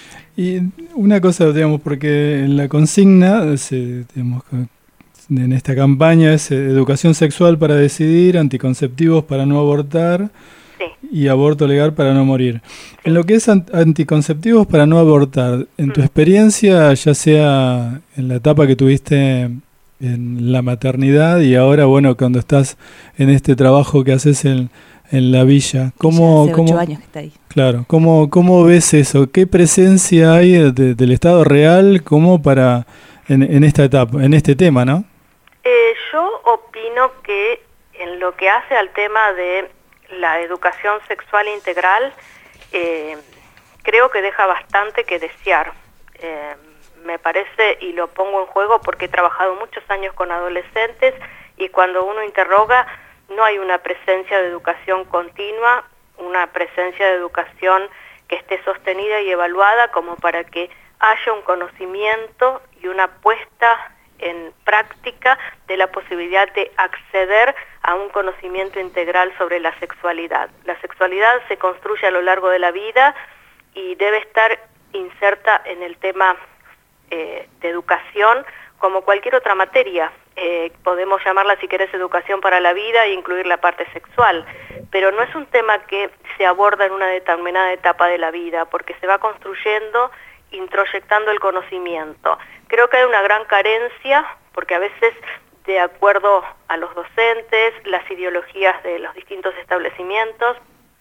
Y una cosa, digamos, porque en la consigna, se, digamos, en esta campaña es educación sexual para decidir, anticonceptivos para no abortar, sí, y aborto legal para no morir. Sí. En lo que es anticonceptivos para no abortar, en tu mm. experiencia, ya sea en la etapa que tuviste en la maternidad y ahora, bueno, cuando estás en este trabajo que haces en, en la villa, ¿cómo, hace cómo, ocho años que está ahí. Claro, ¿cómo, cómo ves eso? ¿Qué presencia hay de, del Estado real como para en, en esta etapa, en este tema, no? Eh, yo opino que en lo que hace al tema de la educación sexual integral, eh, creo que deja bastante que desear. Eh, me parece, y lo pongo en juego porque he trabajado muchos años con adolescentes y cuando uno interroga no hay una presencia de educación continua, una presencia de educación que esté sostenida y evaluada como para que haya un conocimiento y una puesta en práctica de la posibilidad de acceder a un conocimiento integral sobre la sexualidad. La sexualidad se construye a lo largo de la vida y debe estar inserta en el tema eh, de educación como cualquier otra materia. Eh, podemos llamarla, si querés, educación para la vida e incluir la parte sexual, pero no es un tema que se aborda en una determinada etapa de la vida, porque se va construyendo, introyectando el conocimiento. Creo que hay una gran carencia, porque a veces, de acuerdo a los docentes, las ideologías de los distintos establecimientos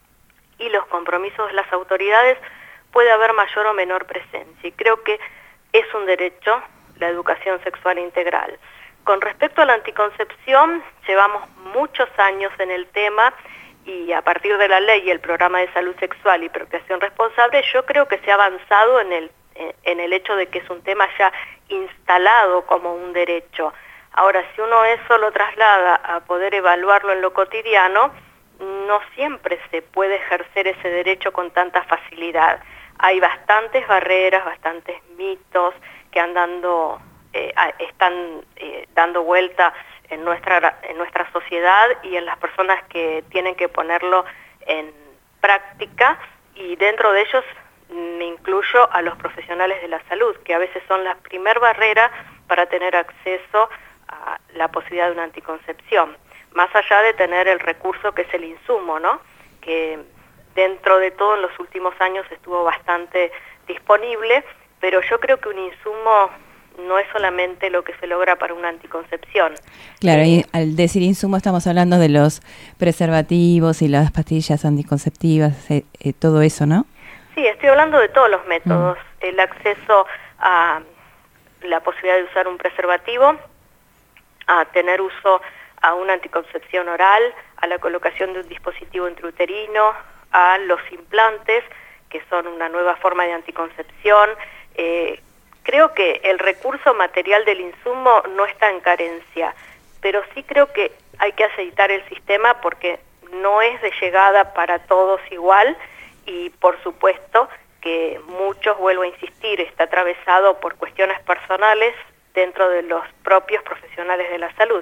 y los compromisos de las autoridades, puede haber mayor o menor presencia. Y creo que es un derecho la educación sexual integral. Con respecto a la anticoncepción, llevamos muchos años en el tema y a partir de la ley y el programa de salud sexual y procreación responsable, yo creo que se ha avanzado en el, en el hecho de que es un tema ya instalado como un derecho. Ahora, si uno eso lo traslada a poder evaluarlo en lo cotidiano, no siempre se puede ejercer ese derecho con tanta facilidad. Hay bastantes barreras, bastantes mitos que han dando, eh, están eh, dando vuelta en nuestra, en nuestra sociedad y en las personas que tienen que ponerlo en práctica, y dentro de ellos me incluyo a los profesionales de la salud, que a veces son la primer barrera para tener acceso a la posibilidad de una anticoncepción, más allá de tener el recurso que es el insumo, ¿no? Que dentro de todo en los últimos años estuvo bastante disponible, pero yo creo que un insumo no es solamente lo que se logra para una anticoncepción. Claro, y al decir insumo estamos hablando de los preservativos y las pastillas anticonceptivas, eh, eh, todo eso, ¿no? Sí, estoy hablando de todos los métodos, mm. el acceso a la posibilidad de usar un preservativo, a tener uso a una anticoncepción oral, a la colocación de un dispositivo intrauterino, a los implantes, que son una nueva forma de anticoncepción. Eh, creo que el recurso material del insumo no está en carencia, pero sí creo que hay que aceitar el sistema porque no es de llegada para todos igual y por supuesto que muchos, vuelvo a insistir, está atravesado por cuestiones personales dentro de los propios profesionales de la salud.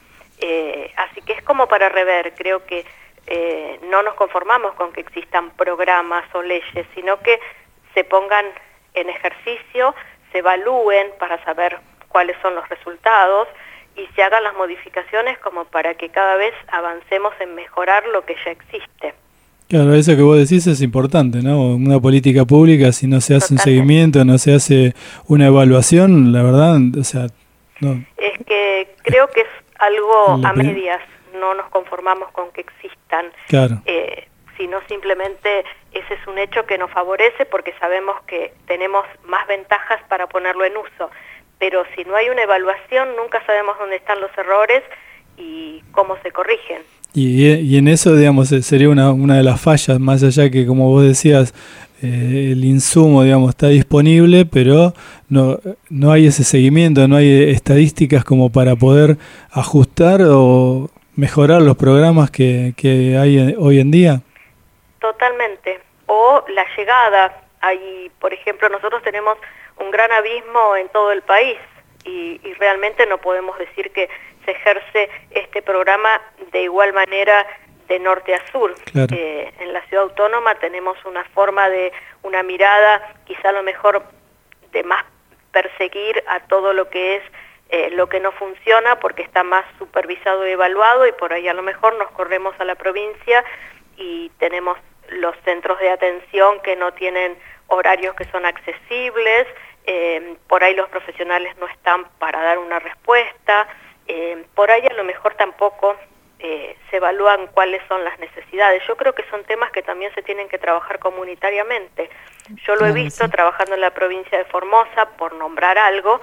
Eh, así que es como para rever, creo que eh, no nos conformamos con que existan programas o leyes, sino que se pongan en ejercicio, se evalúen para saber cuáles son los resultados y se hagan las modificaciones como para que cada vez avancemos en mejorar lo que ya existe. Claro, eso que vos decís es importante, ¿no? Una política pública, si no se hace Totalmente. un seguimiento, no se hace una evaluación, la verdad, o sea... no. Es que creo que es algo a medias, no nos conformamos con que existan, claro. eh, sino simplemente ese es un hecho que nos favorece porque sabemos que tenemos más ventajas para ponerlo en uso, pero si no hay una evaluación nunca sabemos dónde están los errores y cómo se corrigen. Y, y en eso, digamos, sería una, una de las fallas, más allá que, como vos decías, eh, el insumo, digamos, está disponible, pero no, no hay ese seguimiento, no hay estadísticas como para poder ajustar o mejorar los programas que, que hay hoy en día. Totalmente. O la llegada. Hay, por ejemplo, nosotros tenemos un gran abismo en todo el país y, y realmente no podemos decir que se ejerce este programa de igual manera de norte a sur. Claro. Eh, en la ciudad autónoma tenemos una forma de, una mirada, quizá a lo mejor de más perseguir a todo lo que es eh, lo que no funciona porque está más supervisado y evaluado y por ahí a lo mejor nos corremos a la provincia y tenemos los centros de atención que no tienen horarios que son accesibles, eh, por ahí los profesionales no están para dar una respuesta, eh, por ahí a lo mejor tampoco eh, se evalúan cuáles son las necesidades. Yo creo que son temas que también se tienen que trabajar comunitariamente. Yo lo he visto trabajando en la provincia de Formosa, por nombrar algo,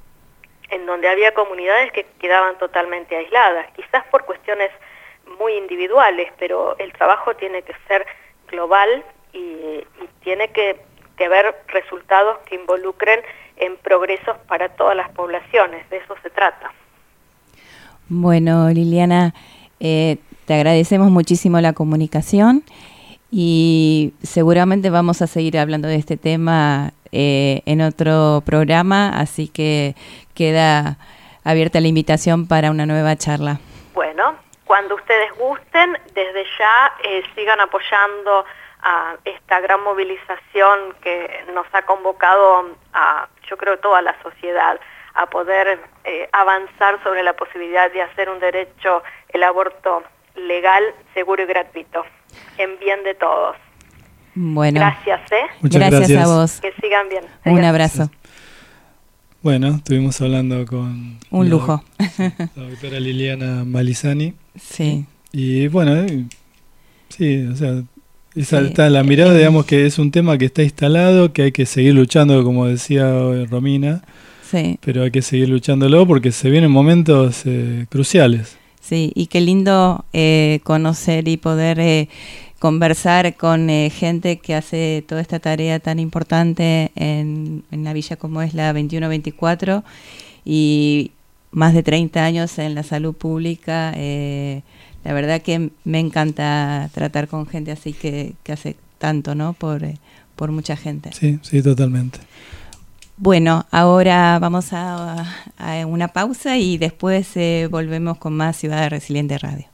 en donde había comunidades que quedaban totalmente aisladas, quizás por cuestiones muy individuales, pero el trabajo tiene que ser global y, y tiene que, que haber resultados que involucren en progresos para todas las poblaciones, de eso se trata. Bueno, Liliana, eh, te agradecemos muchísimo la comunicación y seguramente vamos a seguir hablando de este tema eh, en otro programa, así que queda abierta la invitación para una nueva charla. Bueno, cuando ustedes gusten, desde ya eh, sigan apoyando a esta gran movilización que nos ha convocado a, yo creo, toda la sociedad a poder eh, avanzar sobre la posibilidad de hacer un derecho, el aborto legal, seguro y gratuito, en bien de todos. Bueno, gracias, ¿eh? Muchas gracias, gracias a vos. Que sigan bien. Un Adiós. abrazo. Bueno, estuvimos hablando con un la, lujo. la doctora Liliana Malizani. Sí. Y bueno, eh, sí, o sea, esa Sí. está la mirada, digamos que es un tema que está instalado, que hay que seguir luchando, como decía Romina, Sí. pero hay que seguir luchándolo porque se vienen momentos eh, cruciales. Sí, y qué lindo eh, conocer y poder eh, conversar con eh, gente que hace toda esta tarea tan importante en, en una villa como es la veintiuno veinticuatro y más de treinta años en la salud pública. Eh, la verdad que me encanta tratar con gente así que, que hace tanto, ¿no? Por, eh, por mucha gente. Sí, sí, totalmente. Bueno, ahora vamos a, a una pausa y después eh, volvemos con más Ciudad Resiliente Radio.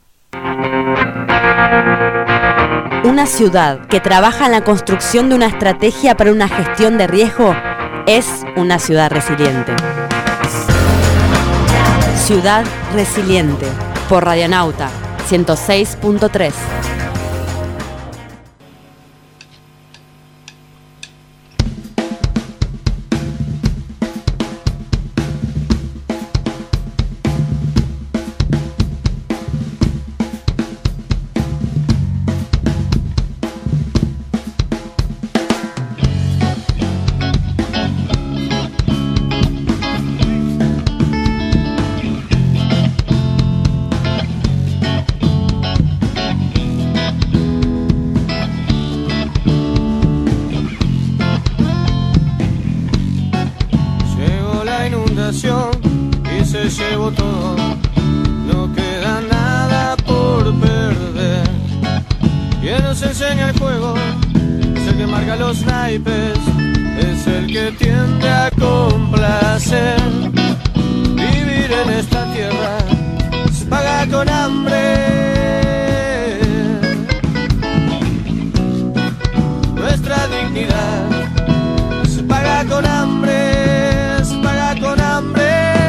Una ciudad que trabaja en la construcción de una estrategia para una gestión de riesgo es una ciudad resiliente. Ciudad Resiliente, por Radionauta ciento seis punto tres. población y se llevó todo. No queda nada por perder. Quien nos enseña el juego es el que marca los naipes, es el que tiende a complacer. Vivir en esta tierra se paga con hambre. Nuestra dignidad se paga con hambre, se paga con hambre.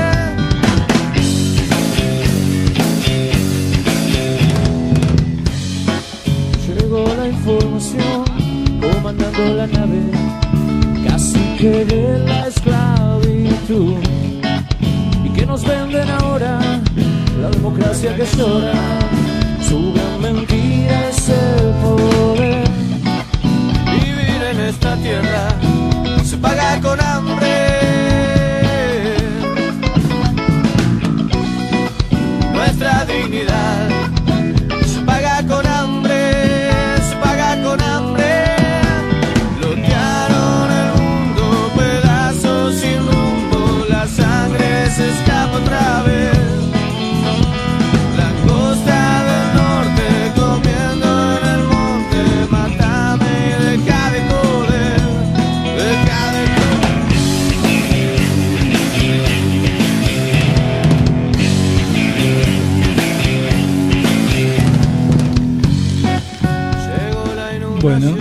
Llegó la información, comandando la nave, casi que de la esclavitud. ¿Y que nos venden ahora? La democracia que llora, su gran mentira es el poder. Vivir en esta tierra se paga con hambre. Nuestra dignidad se paga con hambre, se paga con hambre. Lotearon el mundo, pedazos sin rumbo, la sangre se escapa otra vez. Langosta del norte comiendo en el monte, mátame y deja de joder, deja de Bueno,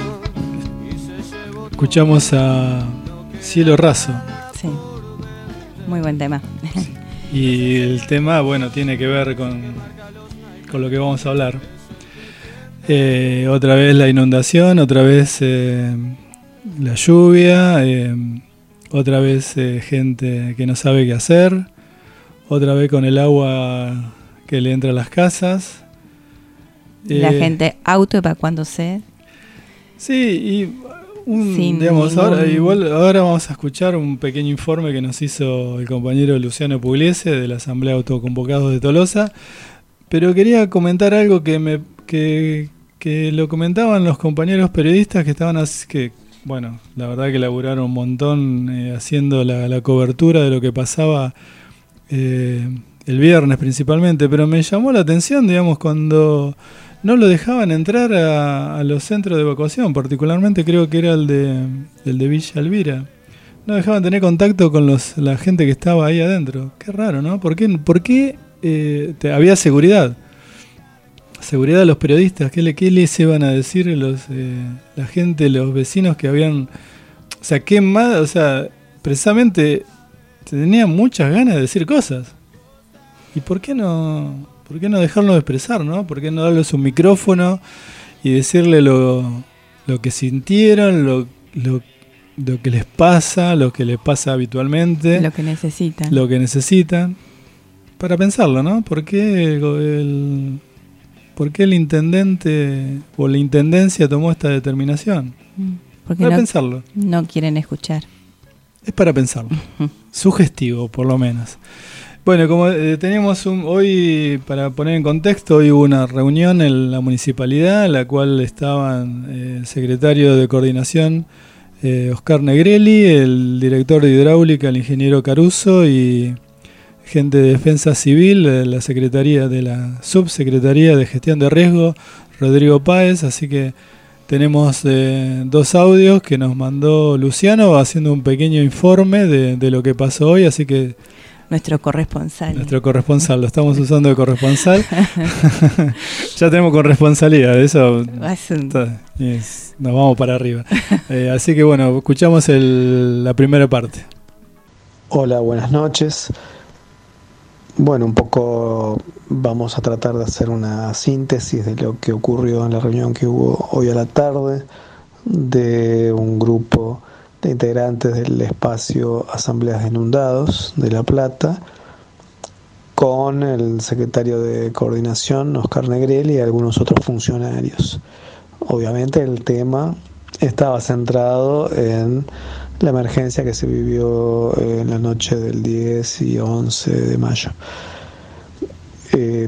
escuchamos a Cielo Raso. Sí, muy buen tema. Y el tema, bueno, tiene que ver con, con lo que vamos a hablar. Eh, otra vez la inundación, otra vez eh, la lluvia, eh, otra vez eh, gente que no sabe qué hacer, otra vez con el agua que le entra a las casas. La Eh, gente autoevacuándose. Sí, y un, Sin digamos, ningún- ahora, igual, ahora vamos a escuchar un pequeño informe que nos hizo el compañero Luciano Pugliese de la Asamblea Autoconvocados de Tolosa, pero quería comentar algo que me que, que lo comentaban los compañeros periodistas que estaban as- que bueno, la verdad que laburaron un montón eh, haciendo la, la cobertura de lo que pasaba eh, el viernes principalmente, pero me llamó la atención, digamos, cuando no lo dejaban entrar a, a los centros de evacuación, particularmente creo que era el de, el de Villa Elvira. No dejaban tener contacto con los, la gente que estaba ahí adentro. Qué raro, ¿no? ¿Por qué, por qué eh, te, había seguridad? Seguridad de los periodistas. ¿Qué, le, qué les iban a decir los, eh, la gente, los vecinos que habían... O sea, qué más... O sea, precisamente tenían muchas ganas de decir cosas. ¿Y por qué no...? ¿Por qué no dejarlo expresar, no? ¿Por qué no darles un micrófono y decirle lo, lo que sintieron, lo, lo, lo que les pasa, lo que les pasa habitualmente, Lo que necesitan. lo que necesitan? Para pensarlo, ¿no? ¿Por qué el, el, por qué el intendente o la intendencia tomó esta determinación? Porque Para no, pensarlo. no quieren escuchar. Es para pensarlo. Sugestivo, por lo menos. Bueno, como eh, teníamos un, hoy, para poner en contexto, hoy hubo una reunión en la municipalidad, en la cual estaban eh, el secretario de Coordinación, eh, Oscar Negrelli, el director de Hidráulica, el ingeniero Caruso, y gente de Defensa Civil, de la Secretaría de la Subsecretaría de Gestión de Riesgo, Rodrigo Páez. Así que tenemos eh, dos audios que nos mandó Luciano haciendo un pequeño informe de, de lo que pasó hoy, así que... Nuestro corresponsal. Nuestro corresponsal, lo estamos usando de corresponsal. Ya tenemos corresponsalía, de eso Es un- está, es- nos vamos para arriba. Eh, así que bueno, escuchamos el, la primera parte. Hola, buenas noches. Bueno, un poco vamos a tratar de hacer una síntesis de lo que ocurrió en la reunión que hubo hoy a la tarde de un grupo de integrantes del espacio Asambleas de Inundados de La Plata con el secretario de Coordinación, Oscar Negrelli, y algunos otros funcionarios. Obviamente el tema estaba centrado en la emergencia que se vivió en la noche del diez y once de mayo. Eh,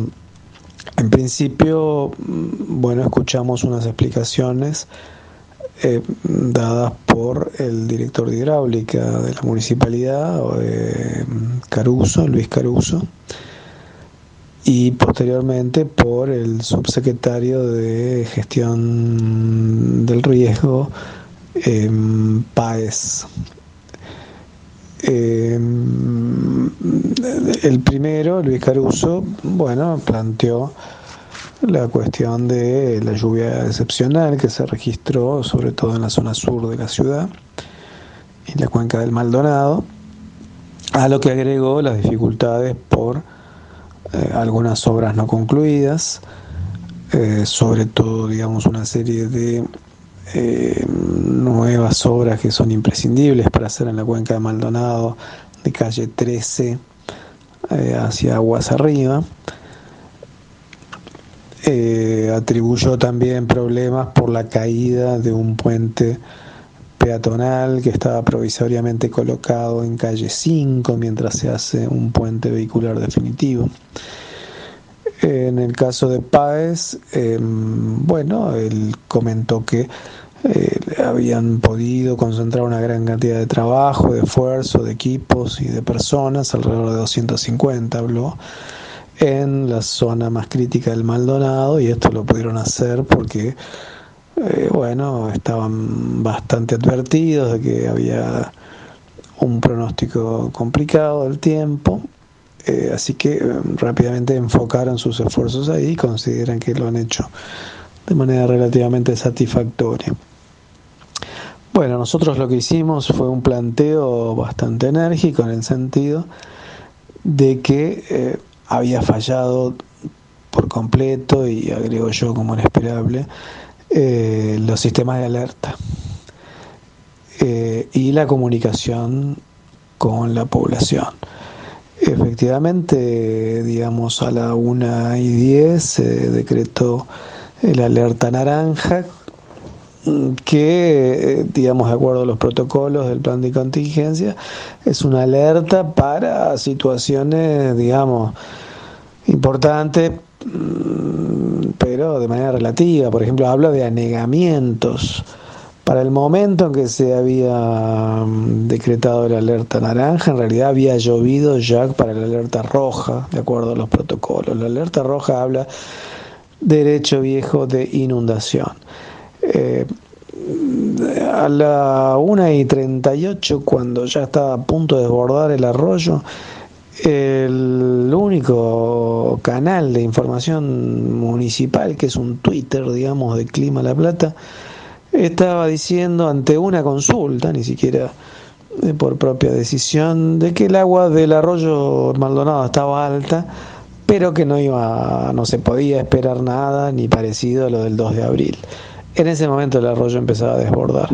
en principio, bueno, escuchamos unas explicaciones eh, dadas por el director de hidráulica de la municipalidad, eh, Caruso, Luis Caruso, y posteriormente por el subsecretario de Gestión del Riesgo, eh, Páez. Eh, el primero, Luis Caruso, bueno, planteó la cuestión de la lluvia excepcional que se registró sobre todo en la zona sur de la ciudad y la cuenca del Maldonado, a lo que agregó las dificultades por eh, algunas obras no concluidas, eh, sobre todo, digamos, una serie de eh, nuevas obras que son imprescindibles para hacer en la cuenca de Maldonado, de calle trece eh, hacia aguas arriba. Eh, atribuyó también problemas por la caída de un puente peatonal que estaba provisoriamente colocado en calle cinco mientras se hace un puente vehicular definitivo. En el caso de Páez, eh, bueno, él comentó que eh, habían podido concentrar una gran cantidad de trabajo, de esfuerzo, de equipos y de personas, alrededor de doscientos cincuenta habló, en la zona más crítica del Maldonado, y esto lo pudieron hacer porque eh, bueno, estaban bastante advertidos de que había un pronóstico complicado del tiempo, eh, así que eh, rápidamente enfocaron sus esfuerzos ahí y consideran que lo han hecho de manera relativamente satisfactoria. Bueno, nosotros lo que hicimos fue un planteo bastante enérgico en el sentido de que eh, había fallado por completo, y agrego yo como inesperable, eh, los sistemas de alerta eh, y la comunicación con la población. Efectivamente, digamos, a la una y diez se decretó el alerta naranja, que, digamos, de acuerdo a los protocolos del plan de contingencia, es una alerta para situaciones, digamos, importantes, pero de manera relativa. Por ejemplo, habla de anegamientos. Para el momento en que se había decretado la alerta naranja, en realidad había llovido ya para la alerta roja, de acuerdo a los protocolos. La alerta roja habla de derecho viejo de inundación. Eh, a la una y treinta y ocho, cuando ya estaba a punto de desbordar el arroyo, el único canal de información municipal, que es un Twitter, digamos, de Clima La Plata, estaba diciendo, ante una consulta, ni siquiera eh, por propia decisión, de que el agua del arroyo Maldonado estaba alta, pero que no iba, no se podía esperar nada ni parecido a lo del dos de abril. En ese momento el arroyo empezaba a desbordar.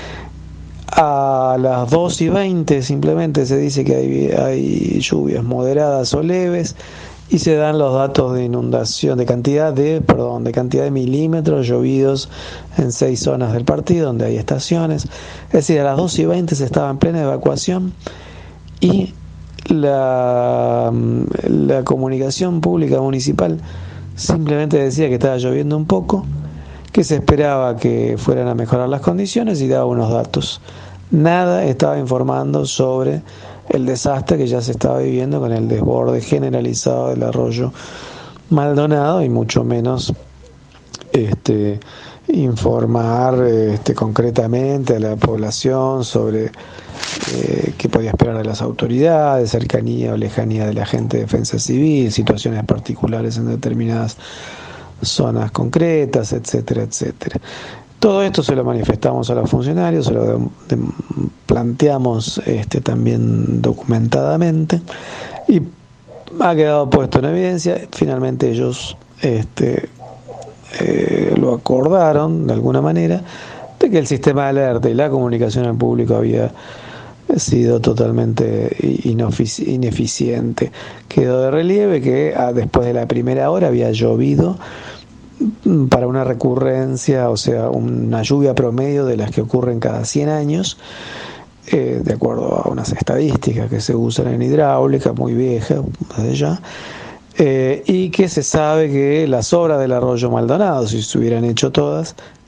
A las dos y veinte simplemente se dice que hay, hay lluvias moderadas o leves, y se dan los datos de inundación, de cantidad de, perdón, de cantidad de milímetros llovidos en seis zonas del partido donde hay estaciones. Es decir, a las dos y veinte se estaba en plena evacuación, y la, la comunicación pública municipal simplemente decía que estaba lloviendo un poco, que se esperaba que fueran a mejorar las condiciones, y daba unos datos. Nada estaba informando sobre el desastre que ya se estaba viviendo con el desborde generalizado del arroyo Maldonado, y mucho menos este, informar este, concretamente a la población sobre eh, qué podía esperar de las autoridades, cercanía o lejanía de la gente de defensa civil, situaciones particulares en determinadas zonas concretas, etcétera, etcétera. Todo esto se lo manifestamos a los funcionarios, se lo de, de, planteamos este, también documentadamente, y ha quedado puesto en evidencia. Finalmente ellos este, eh, lo acordaron de alguna manera, de que el sistema de alerta y la comunicación al público había sido totalmente ineficiente. Quedó de relieve que ah, después de la primera hora había llovido para una recurrencia, o sea, una lluvia promedio de las que ocurren cada cien años, eh, de acuerdo a unas estadísticas que se usan en hidráulica, muy viejas, desde ya, eh, y que se sabe que las obras del arroyo Maldonado, si se hubieran hecho todas,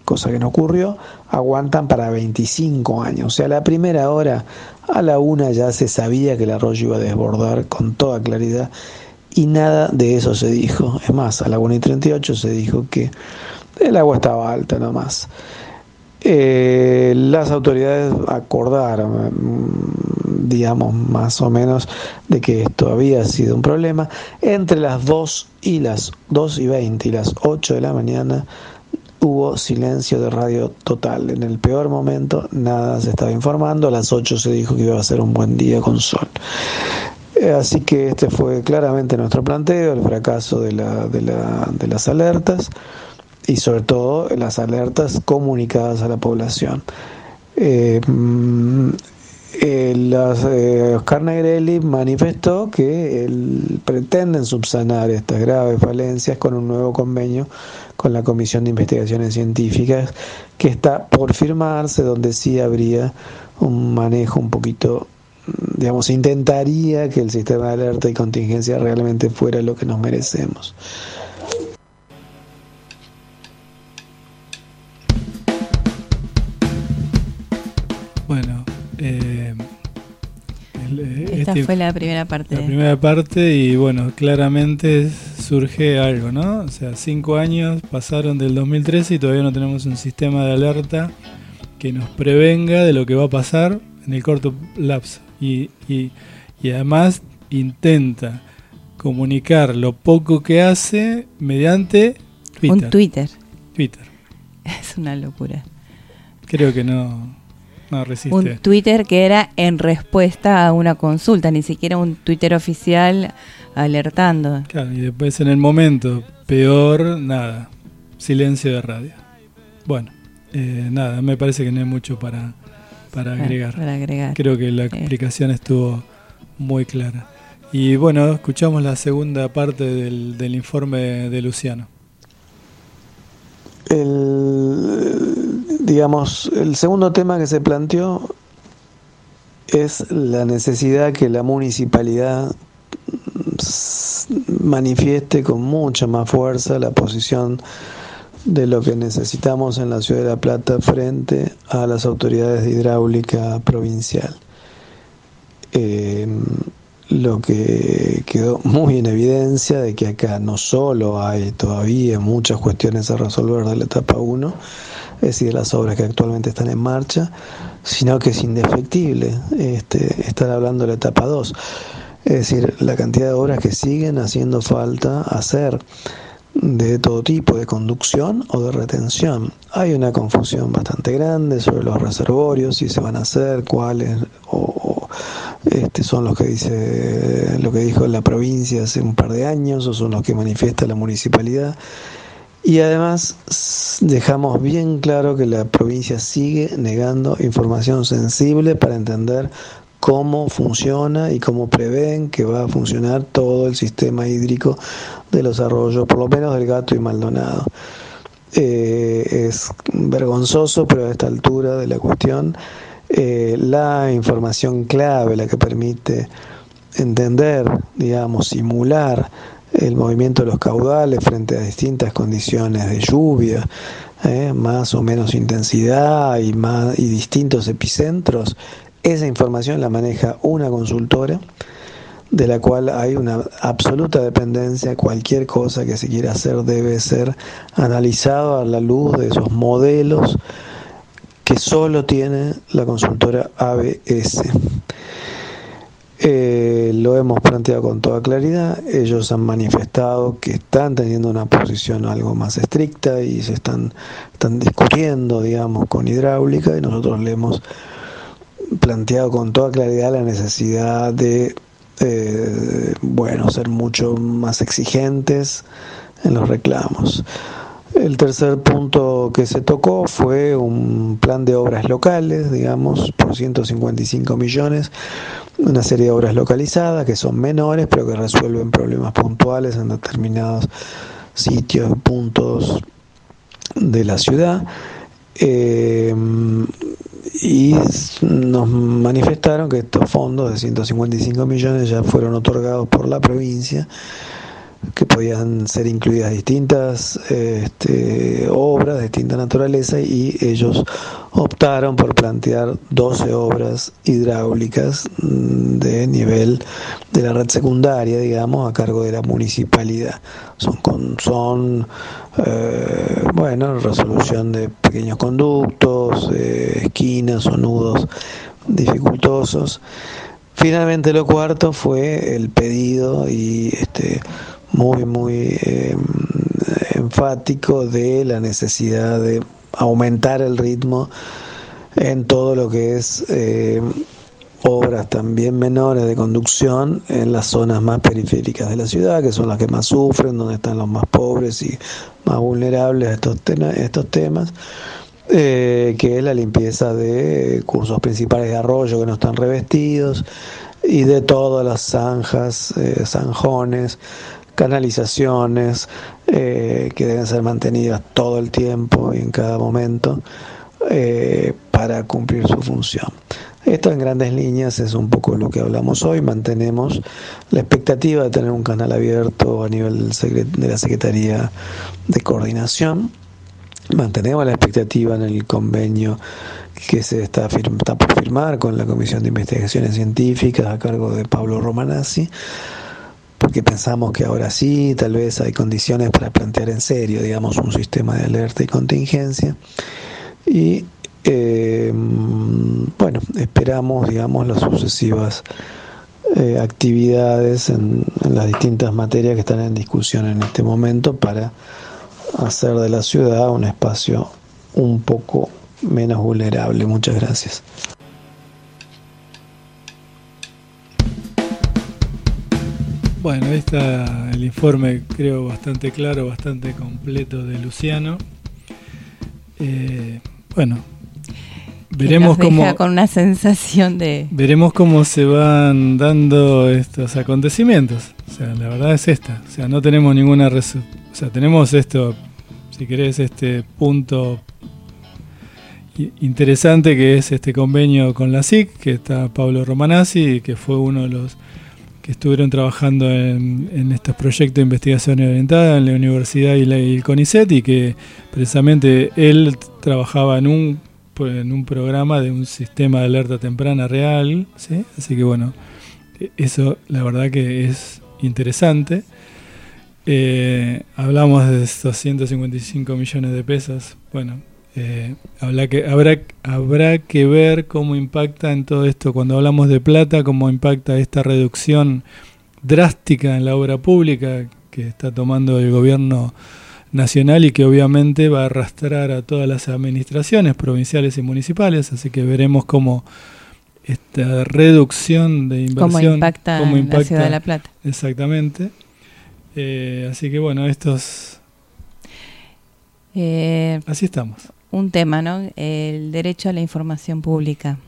cosa que no ocurrió, aguantan para veinticinco años. O sea, a la primera hora, a la una ya se sabía que el arroyo iba a desbordar con toda claridad y nada de eso se dijo. Es más, a la una y treinta y ocho se dijo que el agua estaba alta nomás. Eh, las autoridades acordaron, digamos, más o menos, de que esto había sido un problema. Entre las dos y las dos y veinte y las ocho de la mañana hubo silencio de radio total. En el peor momento nada se estaba informando. A las ocho se dijo que iba a ser un buen día con sol. Eh, así que este fue claramente nuestro planteo, el fracaso de, la, de, la, de las alertas, y sobre todo las alertas comunicadas a la población. Eh, eh, las, eh, Oscar Negrelli manifestó que él, pretenden subsanar estas graves falencias con un nuevo convenio con la Comisión de Investigaciones Científicas que está por firmarse, donde sí habría un manejo un poquito, digamos, intentaría que el sistema de alerta y contingencia realmente fuera lo que nos merecemos. Bueno, eh, el, esta este, fue la primera parte. La primera parte y bueno, claramente surge algo, ¿no? O sea, cinco años pasaron del dos mil trece y todavía no tenemos un sistema de alerta que nos prevenga de lo que va a pasar en el corto lapso. Y, y, y además intenta comunicar lo poco que hace mediante Twitter. Un Twitter. Twitter. Es una locura. Creo que no... No resiste. Un Twitter que era en respuesta a una consulta, ni siquiera un Twitter oficial alertando. Claro, y después en el momento peor, nada, silencio de radio. Bueno, eh, nada, me parece que no hay mucho para, para, agregar. para agregar. Creo que la explicación eh. estuvo muy clara. Y bueno, escuchamos la segunda parte del, del informe de Luciano. El, digamos, el segundo tema que se planteó es la necesidad que la municipalidad manifieste con mucha más fuerza la posición de lo que necesitamos en la ciudad de La Plata frente a las autoridades de hidráulica provincial. Eh, lo que quedó muy en evidencia de que acá no solo hay todavía muchas cuestiones a resolver de la etapa uno, es decir, las obras que actualmente están en marcha, sino que es indefectible este, estar hablando de la etapa dos, es decir, la cantidad de obras que siguen haciendo falta hacer de todo tipo, de conducción o de retención. Hay una confusión bastante grande sobre los reservorios, si se van a hacer, cuáles, o este, son los que dice lo que dijo la provincia hace un par de años, o son los que manifiesta la municipalidad. Y además dejamos bien claro que la provincia sigue negando información sensible para entender cómo funciona y cómo prevén que va a funcionar todo el sistema hídrico de los arroyos, por lo menos del Gato y Maldonado. Eh, es vergonzoso, pero a esta altura de la cuestión, eh, la información clave, la que permite entender, digamos, simular el movimiento de los caudales frente a distintas condiciones de lluvia, eh, más o menos intensidad y, más, y distintos epicentros, esa información la maneja una consultora, de la cual hay una absoluta dependencia. Cualquier cosa que se quiera hacer debe ser analizado a la luz de esos modelos que solo tiene la consultora A B S. Eh, lo hemos planteado con toda claridad. Ellos han manifestado que están teniendo una posición algo más estricta y se están, están discutiendo, digamos, con hidráulica, y nosotros le hemos planteado con toda claridad la necesidad de eh, bueno, ser mucho más exigentes en los reclamos. El tercer punto que se tocó fue un plan de obras locales, digamos, por ciento cincuenta y cinco millones, una serie de obras localizadas que son menores pero que resuelven problemas puntuales en determinados sitios, puntos de la ciudad. Eh, y nos manifestaron que estos fondos de ciento cincuenta y cinco millones ya fueron otorgados por la provincia que podían ser incluidas distintas este, obras de distinta naturaleza, y ellos optaron por plantear doce obras hidráulicas de nivel de la red secundaria, digamos, a cargo de la municipalidad. Son, con, son eh, bueno, resolución de pequeños conductos, eh, esquinas o nudos dificultosos. Finalmente lo cuarto fue el pedido y este muy muy eh, enfático de la necesidad de aumentar el ritmo en todo lo que es eh, obras también menores de conducción en las zonas más periféricas de la ciudad, que son las que más sufren, donde están los más pobres y más vulnerables a estos, te- estos temas. Eh, que es la limpieza de cursos principales de arroyo que no están revestidos, y de todas las zanjas, eh, zanjones, canalizaciones eh, que deben ser mantenidas todo el tiempo y en cada momento eh, para cumplir su función. Esto en grandes líneas es un poco lo que hablamos hoy. Mantenemos la expectativa de tener un canal abierto a nivel del secret- de la Secretaría de Coordinación. Mantenemos la expectativa en el convenio que se está, firma, está por firmar con la Comisión de Investigaciones Científicas a cargo de Pablo Romanazzi, porque pensamos que ahora sí, tal vez hay condiciones para plantear en serio, digamos, un sistema de alerta y contingencia. Y eh, bueno, esperamos, digamos, las sucesivas eh, actividades en, en las distintas materias que están en discusión en este momento para hacer de la ciudad un espacio un poco menos vulnerable. Muchas gracias. Bueno, ahí está el informe, creo, bastante claro, bastante completo de Luciano. Eh, bueno, veremos que nos deja cómo con una sensación de veremos cómo se van dando estos acontecimientos. O sea, la verdad es esta. O sea, no tenemos ninguna resu- o sea, tenemos esto, si querés, este punto interesante que es este convenio con la S I C, que está Pablo Romanazzi, que fue uno de los que estuvieron trabajando en, en estos proyectos de investigación orientada en la universidad y, la, y el CONICET, y que precisamente él trabajaba en un, en un programa de un sistema de alerta temprana real, ¿sí? Así que bueno, eso la verdad que es interesante. Eh, hablamos de estos ciento cincuenta y cinco millones de pesos. Bueno, eh, habrá, que, habrá, habrá que ver cómo impacta en todo esto, cuando hablamos de plata, cómo impacta esta reducción drástica en la obra pública que está tomando el gobierno nacional y que obviamente va a arrastrar a todas las administraciones provinciales y municipales. Así que veremos cómo esta reducción de inversión cómo impacta, cómo impacta en la ciudad de La Plata. Exactamente. Eh, así que bueno, estos eh, así estamos. Un tema, ¿no? El derecho a la información pública.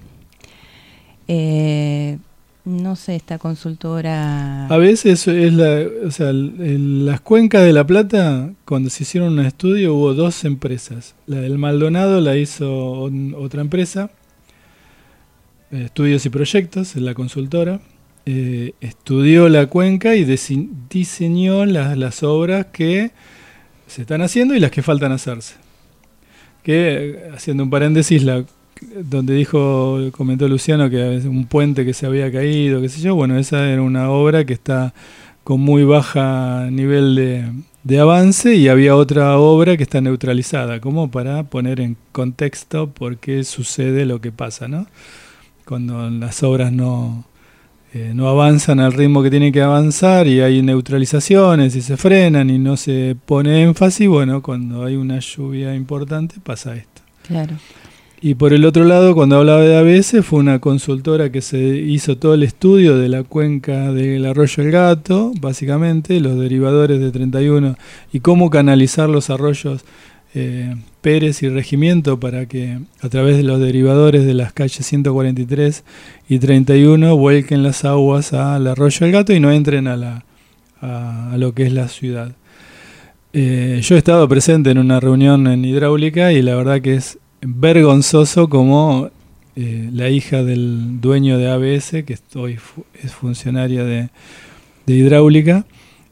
Eh, no sé, esta consultora... A veces es la, o sea, en las cuencas de La Plata, cuando se hicieron un estudio, hubo dos empresas. La del Maldonado la hizo otra empresa, Estudios y Proyectos, en la consultora. Eh, estudió la cuenca y dise- diseñó las, las obras que se están haciendo y las que faltan hacerse. Que, haciendo un paréntesis, la, donde dijo, comentó Luciano que un puente que se había caído, qué sé yo, bueno, esa era una obra que está con muy baja nivel de, de avance, y había otra obra que está neutralizada, como para poner en contexto por qué sucede lo que pasa, ¿no? Cuando las obras no... Eh, no avanzan al ritmo que tienen que avanzar y hay neutralizaciones y se frenan y no se pone énfasis, bueno, cuando hay una lluvia importante pasa esto. Claro. Y por el otro lado, cuando hablaba de A B S, fue una consultora que se hizo todo el estudio de la cuenca del Arroyo El Gato, básicamente, los derivadores de treinta y uno y cómo canalizar los arroyos eh, Pérez y Regimiento para que a través de los derivadores de las calles ciento cuarenta y tres y treinta y uno vuelquen las aguas al Arroyo El Gato y no entren a, la, a, a lo que es la ciudad. Eh, yo he estado presente en una reunión en hidráulica y la verdad que es vergonzoso como eh, la hija del dueño de A B S, que hoy fu- es funcionaria de, de hidráulica,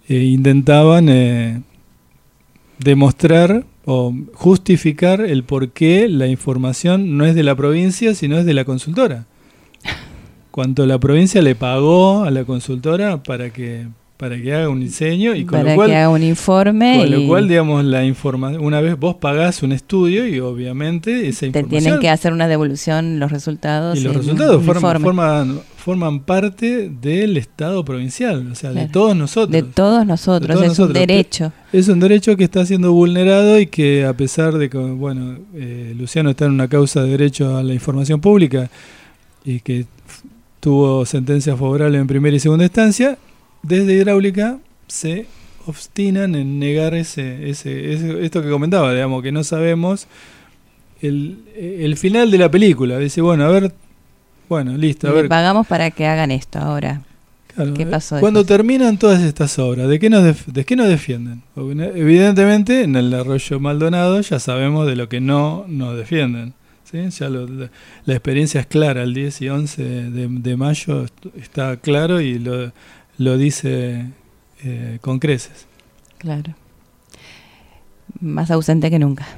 eh, intentaban eh, demostrar o justificar el por qué la información no es de la provincia, sino es de la consultora. Cuánto la provincia le pagó a la consultora para que para que haga un diseño y con para lo cual, que haga un informe. Con y lo cual, digamos, la información, una vez vos pagás un estudio y obviamente esa te información... tienen que hacer una devolución, los resultados. Y los resultados forman, forman, forman parte del Estado provincial, o sea, claro, de todos nosotros. De todos nosotros, de todos es nosotros. un derecho. Es un derecho que está siendo vulnerado y que a pesar de que, bueno, eh, Luciano está en una causa de derecho a la información pública y que tuvo sentencia favorable en primera y segunda instancia, desde Hidráulica se obstinan en negar ese, ese, ese esto que comentaba, digamos, que no sabemos el, el final de la película. Dice, bueno, a ver, bueno, listo, a Le ver. pagamos para que hagan esto ahora. Claro, ¿qué pasó? Cuando después? terminan todas estas obras, ¿de qué nos def- de qué nos defienden? Evidentemente, en el Arroyo Maldonado ya sabemos de lo que no nos defienden. ¿Sí? Ya lo, la, la experiencia es clara, el diez y once de, de mayo está claro y lo, lo dice eh, con creces. Claro. Más ausente que nunca.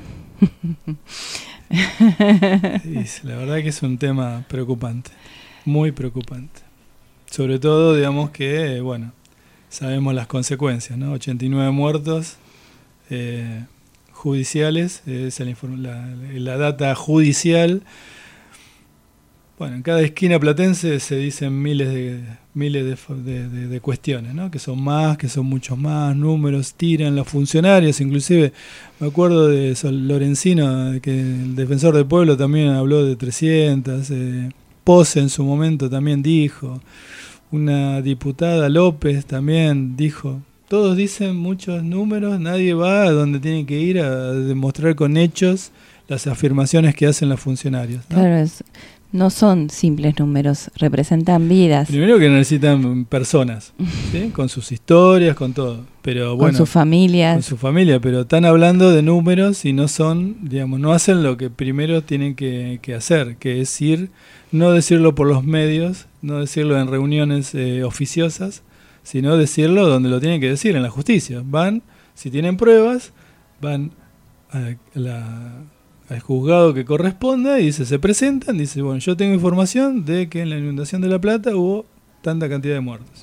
Sí, la verdad que es un tema preocupante, muy preocupante. Sobre todo, digamos que, bueno, sabemos las consecuencias, ¿no? ochenta y nueve muertos eh, judiciales, es el informe, la, la data judicial. Bueno, en cada esquina platense se dicen miles de miles de, de, de, de cuestiones, ¿no? Que son más, que son muchos más, números, tiran los funcionarios, inclusive me acuerdo de Sol Lorenzino, que el defensor del pueblo también habló de trescientas, eh, Pose en su momento también dijo, una diputada López también dijo, todos dicen muchos números, nadie va a donde tienen que ir a demostrar con hechos las afirmaciones que hacen los funcionarios, ¿no? Claro, es, no son simples números, representan vidas. Primero que necesitan personas, ¿sí? Con sus historias, con todo, pero bueno, con sus familias. Con su familia, pero están hablando de números y no son, digamos, no hacen lo que primero tienen que, que hacer, que es ir, no decirlo por los medios, no decirlo en reuniones eh, oficiosas, sino decirlo donde lo tienen que decir, en la justicia. Van, si tienen pruebas, van a la... al juzgado que corresponda y dice, se presentan, dice, bueno, yo tengo información de que en la inundación de La Plata hubo tanta cantidad de muertos.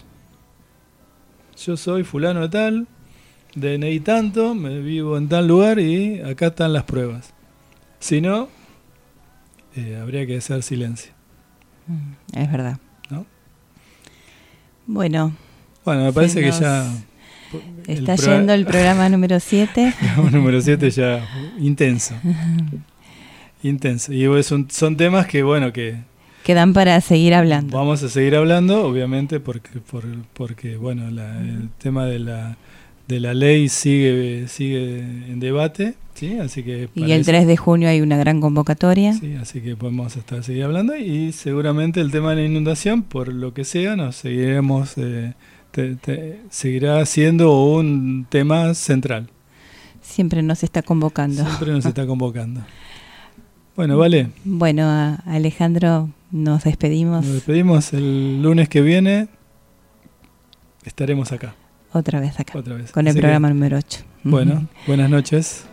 Yo soy fulano de tal, D N I tanto, me vivo en tal lugar y acá están las pruebas. Si no, eh, habría que hacer silencio. Es verdad. ¿No? Bueno. Bueno, me parece que ya... Está el yendo el programa número siete. número siete ya intenso. Intenso. Y son, son temas que, bueno, que... quedan para seguir hablando. Vamos a seguir hablando, obviamente, porque, por, porque bueno, la, el tema de la, de la ley sigue, sigue en debate, ¿sí? Así que... Y el tres de junio hay una gran convocatoria. Sí, así que podemos estar seguir hablando y seguramente el tema de la inundación, por lo que sea, nos seguiremos... Eh, Te, te, seguirá siendo un tema central. Siempre nos está convocando. Siempre nos está convocando. Bueno, vale. Bueno, a Alejandro, nos despedimos. Nos despedimos el lunes que viene. Estaremos acá. Otra vez acá. Otra vez. Con el Así programa que, número ocho. Bueno, buenas noches.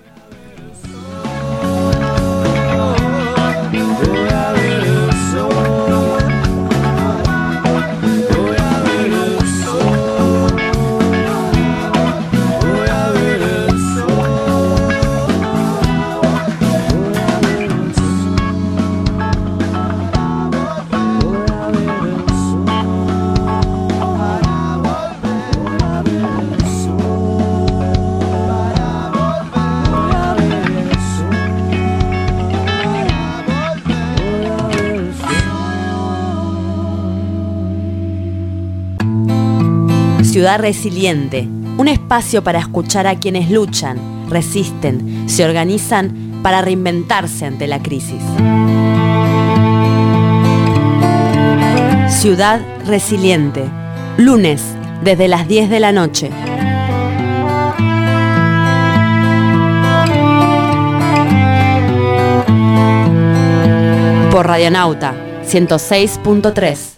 Ciudad Resiliente, un espacio para escuchar a quienes luchan, resisten, se organizan para reinventarse ante la crisis. Ciudad Resiliente, lunes desde las diez de la noche. Por Radionauta ciento seis punto tres.